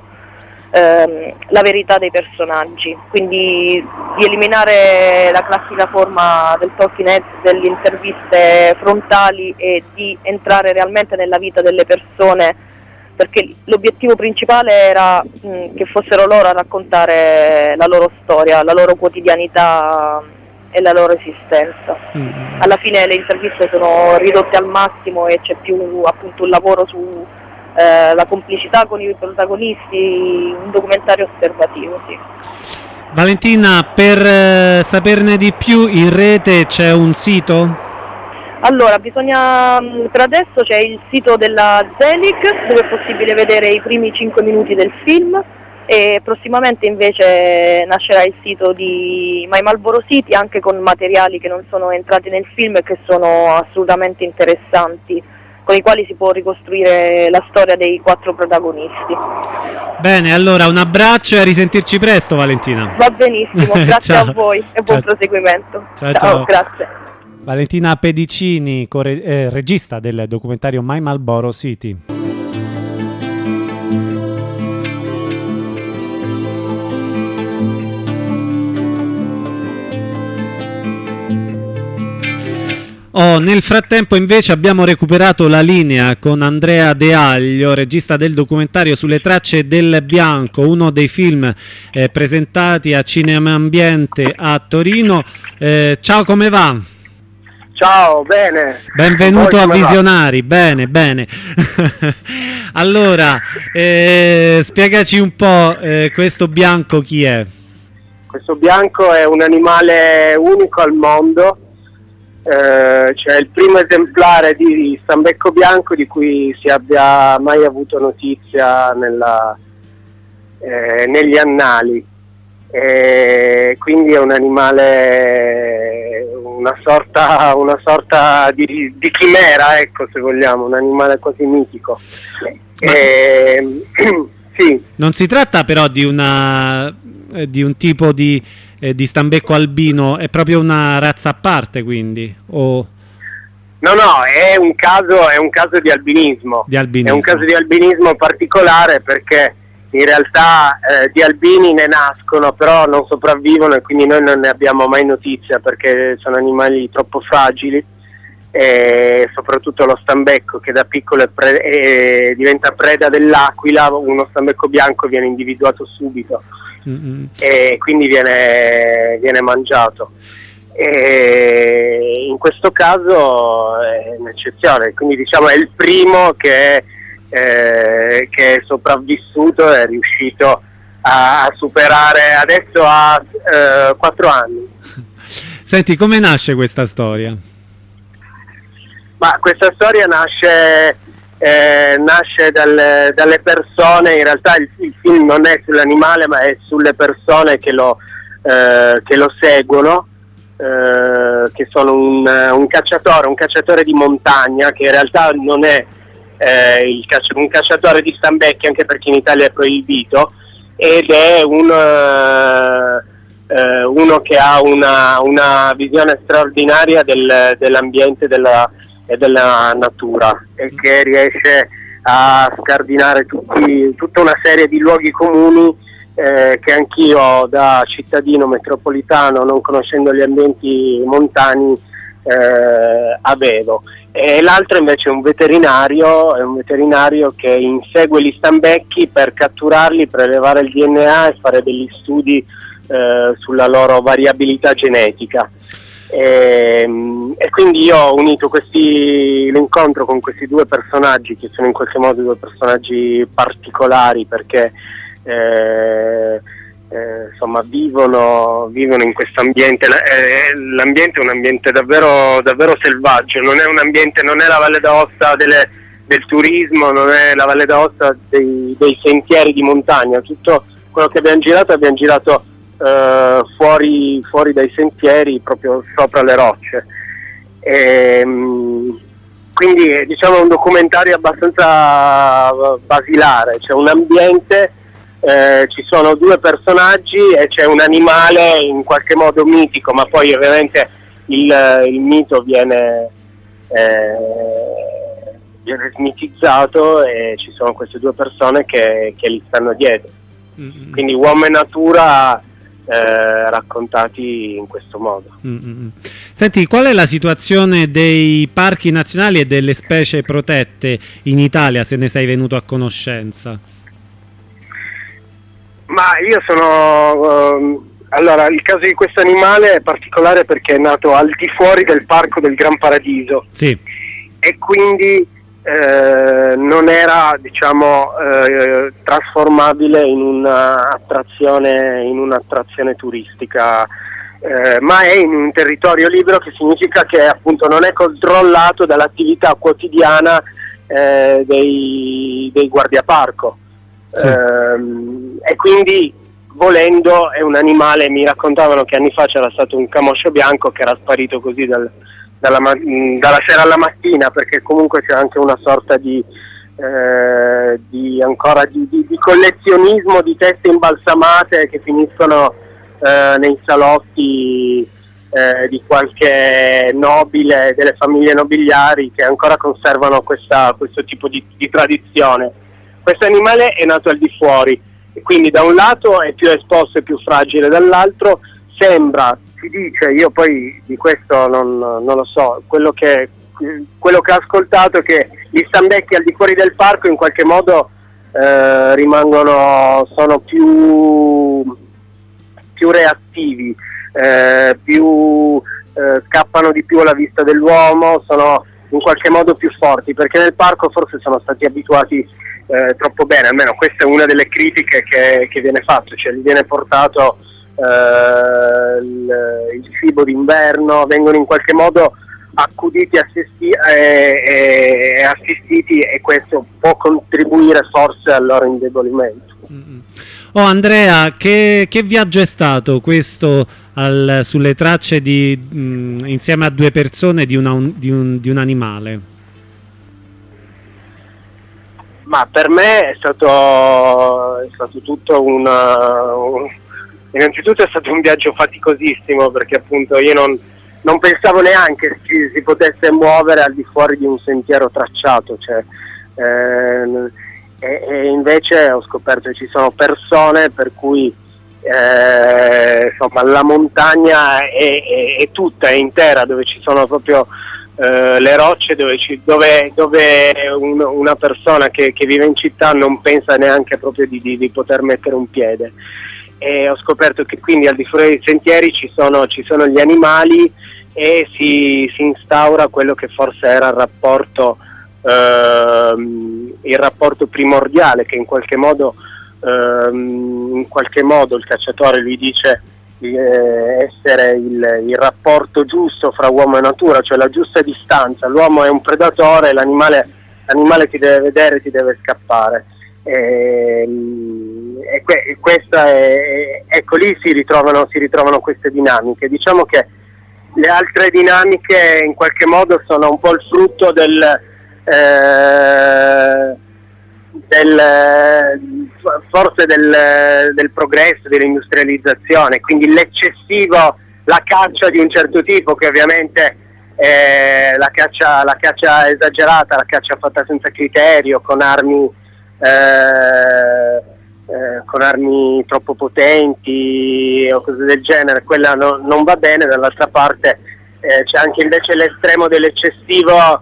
[SPEAKER 9] la verità dei personaggi, quindi di eliminare la classica forma del talking head, delle interviste frontali, e di entrare realmente nella vita delle persone, perché l'obiettivo principale era che fossero loro a raccontare la loro storia, la loro quotidianità e la loro esistenza. Alla fine le interviste sono ridotte al massimo e c'è più appunto un lavoro su la complicità con i protagonisti, un documentario osservativo, sì.
[SPEAKER 1] Valentina, per saperne di più in rete c'è un sito?
[SPEAKER 9] Allora, per adesso c'è il sito della Zelig, dove è possibile vedere i primi 5 minuti del film, e prossimamente invece nascerà il sito di My Marlborough City, anche con materiali che non sono entrati nel film e che sono assolutamente interessanti, con i quali si può ricostruire la storia dei 4 protagonisti.
[SPEAKER 1] Bene, allora un abbraccio e a risentirci presto, Valentina.
[SPEAKER 9] Va benissimo, grazie a voi e buon proseguimento. Ciao, grazie.
[SPEAKER 1] Valentina Pedicini, regista del documentario My Marlborough City. Nel frattempo invece abbiamo recuperato la linea con Andrea De Aglio, regista del documentario Sulle tracce del bianco, uno dei film presentati a Cinema Ambiente a Torino. Ciao, come va?
[SPEAKER 10] Ciao, bene.
[SPEAKER 1] Benvenuto a Visionari, bene. Allora, spiegaci un po' questo bianco chi è?
[SPEAKER 10] Questo bianco è un animale unico al mondo. C'è il primo esemplare di stambecco bianco di cui si abbia mai avuto notizia negli annali, quindi è un animale, una sorta di chimera, ecco, se vogliamo, un animale quasi mitico. Sì.
[SPEAKER 1] Non si tratta però di un tipo di stambecco albino, è proprio una razza a parte, quindi? O...
[SPEAKER 10] No, è un caso di albinismo. È un caso di albinismo particolare perché in realtà di albini ne nascono, però non sopravvivono, e quindi noi non ne abbiamo mai notizia perché sono animali troppo fragili, e soprattutto lo stambecco, che da piccolo diventa preda dell'aquila. Uno stambecco bianco viene individuato subito e quindi viene mangiato. E in questo caso è un'eccezione, quindi diciamo è il primo che è sopravvissuto e è riuscito a superare, adesso ha 4 anni.
[SPEAKER 1] Senti, come nasce questa storia?
[SPEAKER 10] Ma questa storia nasce dalle persone. In realtà il film non è sull'animale, ma è sulle persone che lo seguono, che sono un cacciatore di montagna, che in realtà non è un cacciatore di stambecchi, anche perché in Italia è proibito, ed è uno che ha una visione straordinaria dell'ambiente e della natura, e che riesce a scardinare tutta una serie di luoghi comuni che anch'io, da cittadino metropolitano, non conoscendo gli ambienti montani, avevo. E l'altro invece è un veterinario che insegue gli stambecchi per catturarli, prelevare il DNA e fare degli studi sulla loro variabilità genetica. E quindi io ho unito l'incontro con questi due personaggi, che sono in qualche modo due personaggi particolari, perché insomma vivono in questo ambiente. L'ambiente è un ambiente davvero, davvero selvaggio, non è la Valle d'Aosta del turismo, non è la Valle d'Aosta dei sentieri di montagna. Tutto quello che abbiamo girato fuori dai sentieri, proprio sopra le rocce. Quindi diciamo è un documentario abbastanza basilare. C'è un ambiente, ci sono due personaggi e c'è un animale in qualche modo mitico, ma poi ovviamente il mito viene smitizzato, e ci sono queste due persone che gli stanno dietro. Quindi uomo e natura raccontati in questo modo.
[SPEAKER 1] Senti, qual è la situazione dei parchi nazionali e delle specie protette in Italia, se ne sei venuto a conoscenza?
[SPEAKER 10] Ma io allora, il caso di questo animale è particolare perché è nato al di fuori del parco del Gran Paradiso.
[SPEAKER 1] Sì.
[SPEAKER 10] E quindi non era, diciamo, trasformabile in un'attrazione turistica, ma è in un territorio libero, che significa che appunto non è controllato dall'attività quotidiana dei guardiaparco. Sì. E quindi, volendo, è un animale. Mi raccontavano che anni fa c'era stato un camoscio bianco che era sparito così dalla sera alla mattina, perché comunque c'è anche una sorta di collezionismo di teste imbalsamate che finiscono nei salotti di qualche nobile, delle famiglie nobiliari, che ancora conservano questo tipo di tradizione. Questo animale è nato al di fuori, e quindi da un lato è più esposto e più fragile, dall'altro sembra, si dice, io poi di questo non lo so, quello che ho ascoltato è che gli stambecchi al di fuori del parco in qualche modo sono più reattivi, scappano di più alla vista dell'uomo, sono in qualche modo più forti, perché nel parco forse sono stati abituati troppo bene. Almeno questa è una delle critiche che viene fatta, cioè gli viene portato il cibo d'inverno, vengono in qualche modo accuditi e assistiti, e questo può contribuire forse al loro indebolimento.
[SPEAKER 1] Andrea, che viaggio è stato questo sulle tracce insieme a due persone di un animale?
[SPEAKER 10] Ma per me è stato tutto innanzitutto è stato un viaggio faticosissimo, perché appunto io non pensavo neanche si potesse muovere al di fuori di un sentiero tracciato, cioè e invece ho scoperto che ci sono persone per cui insomma la montagna è tutta, è intera, dove ci sono proprio le rocce, dove una persona che vive in città non pensa neanche proprio di poter mettere un piede. E ho scoperto che quindi al di fuori dei sentieri ci sono gli animali, e si instaura quello che forse era il rapporto primordiale, che in qualche modo il cacciatore lui dice essere il rapporto giusto fra uomo e natura, cioè la giusta distanza. L'uomo è un predatore, l'animale ti deve vedere, ti deve scappare. E questa ecco, lì si ritrovano queste dinamiche. Diciamo che le altre dinamiche in qualche modo sono un po' il frutto del progresso, dell'industrializzazione, quindi la caccia di un certo tipo, che ovviamente la caccia esagerata, la caccia fatta senza criterio, con armi troppo potenti o cose del genere, quella non va bene. Dall'altra parte c'è anche invece l'estremo dell'eccessiva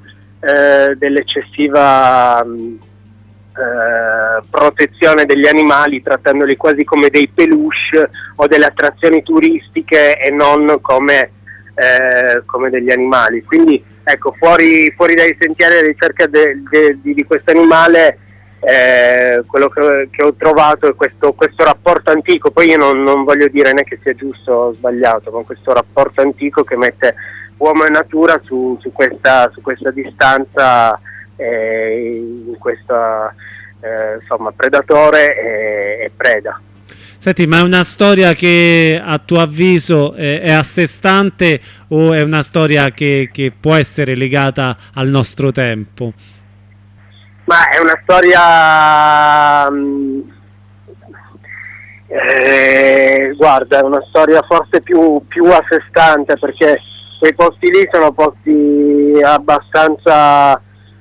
[SPEAKER 10] protezione degli animali, trattandoli quasi come dei peluche o delle attrazioni turistiche e non come degli animali. Quindi ecco, fuori dai sentieri alla ricerca di questo animale, quello che ho trovato è questo rapporto antico. Poi io non voglio dire né che sia giusto o sbagliato, ma questo rapporto antico che mette uomo e natura su questa distanza, in questa insomma, predatore e preda.
[SPEAKER 1] Senti, ma è una storia che a tuo avviso è a sé stante, o è una storia che può essere legata al nostro tempo?
[SPEAKER 10] Ma è una storia, guarda, è una storia forse più a sé stante, perché quei posti lì sono posti abbastanza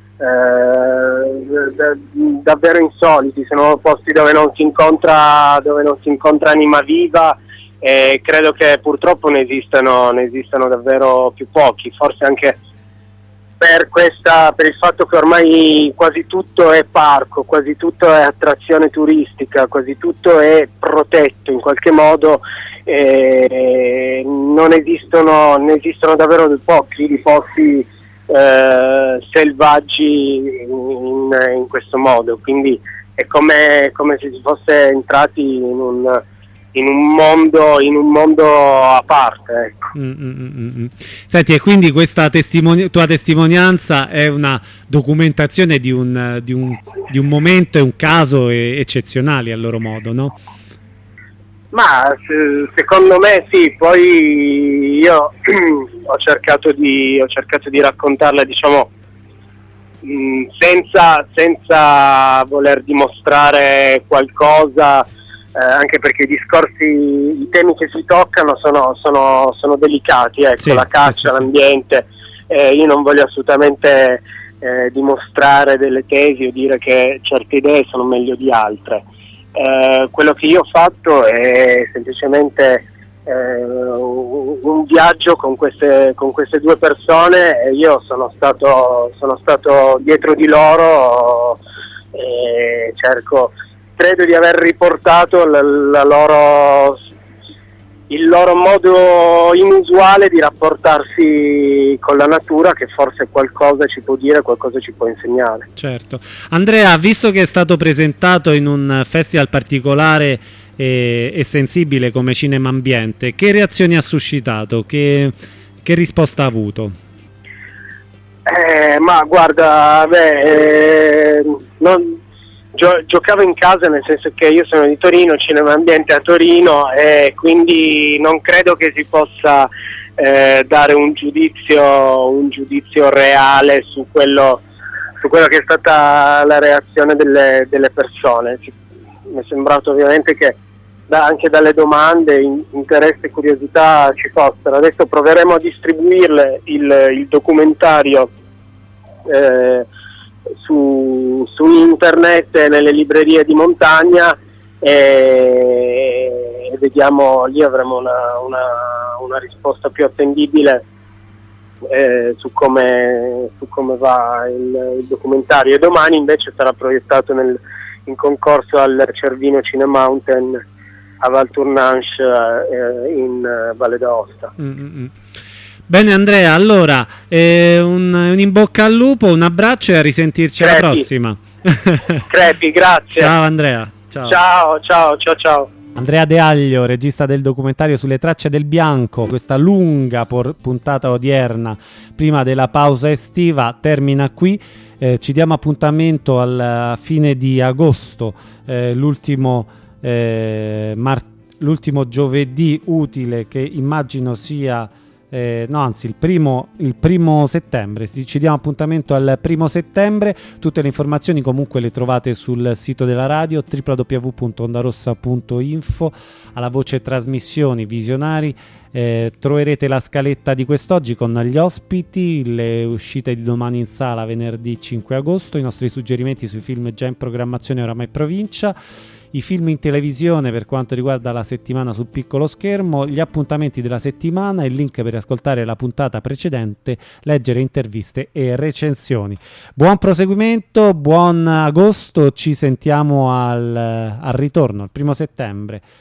[SPEAKER 10] davvero insoliti, sono posti dove non si incontra anima viva, e credo che purtroppo ne esistano davvero più pochi, forse anche per il fatto che ormai quasi tutto è parco, quasi tutto è attrazione turistica, quasi tutto è protetto in qualche modo. Ne esistono davvero pochi di posti selvaggi in questo modo, quindi è come se si fosse entrati in un mondo a parte, ecco.
[SPEAKER 1] Senti, e quindi questa tua testimonianza è una documentazione di un momento e un caso eccezionali a loro modo, no?
[SPEAKER 10] Ma secondo me sì. Poi io ho cercato di raccontarla, diciamo, senza voler dimostrare qualcosa, anche perché i temi che si toccano sono delicati, ecco, sì, la caccia, sì. L'ambiente. Io non voglio assolutamente dimostrare delle tesi o dire che certe idee sono meglio di altre. Quello che io ho fatto è semplicemente un viaggio con queste due persone, e io sono stato dietro di loro, e credo di aver riportato il loro modo inusuale di rapportarsi con la natura, che forse qualcosa ci può dire, qualcosa ci può insegnare.
[SPEAKER 1] Certo. Andrea, visto che è stato presentato in un festival particolare e sensibile come Cinema Ambiente, che reazioni ha suscitato? Che risposta ha avuto?
[SPEAKER 10] Ma guarda, giocavo in casa, nel senso che io sono di Torino, Cinema Ambiente a Torino, e quindi non credo che si possa dare un giudizio reale su quello che è stata la reazione delle persone. Mi è sembrato ovviamente che anche dalle domande, interesse e curiosità ci fossero. Adesso proveremo a distribuirle il documentario su internet e nelle librerie di montagna, e vediamo, lì avremo una risposta più attendibile su come va il documentario. E domani invece sarà proiettato in concorso al Cervino Cine Mountain a Val Tournanche in Valle d'Aosta.
[SPEAKER 1] Bene Andrea, allora un in bocca al lupo, un abbraccio e a risentirci alla prossima.
[SPEAKER 10] Crepi, grazie.
[SPEAKER 1] Ciao Andrea.
[SPEAKER 10] Ciao.
[SPEAKER 1] Andrea De Aglio, regista del documentario Sulle tracce del bianco. Questa lunga puntata odierna prima della pausa estiva termina qui. Ci diamo appuntamento alla fine di agosto, l'ultimo giovedì utile, che immagino sia il primo settembre. Ci diamo appuntamento al 1 settembre. Tutte le informazioni comunque le trovate sul sito della radio www.ondarossa.info. alla voce trasmissioni visionari troverete la scaletta di quest'oggi con gli ospiti, le uscite di domani in sala venerdì 5 agosto, i nostri suggerimenti sui film già in programmazione oramai provincia, i film in televisione per quanto riguarda la settimana sul piccolo schermo, gli appuntamenti della settimana, il link per ascoltare la puntata precedente, leggere interviste e recensioni. Buon proseguimento, buon agosto, ci sentiamo al ritorno, il 1 settembre,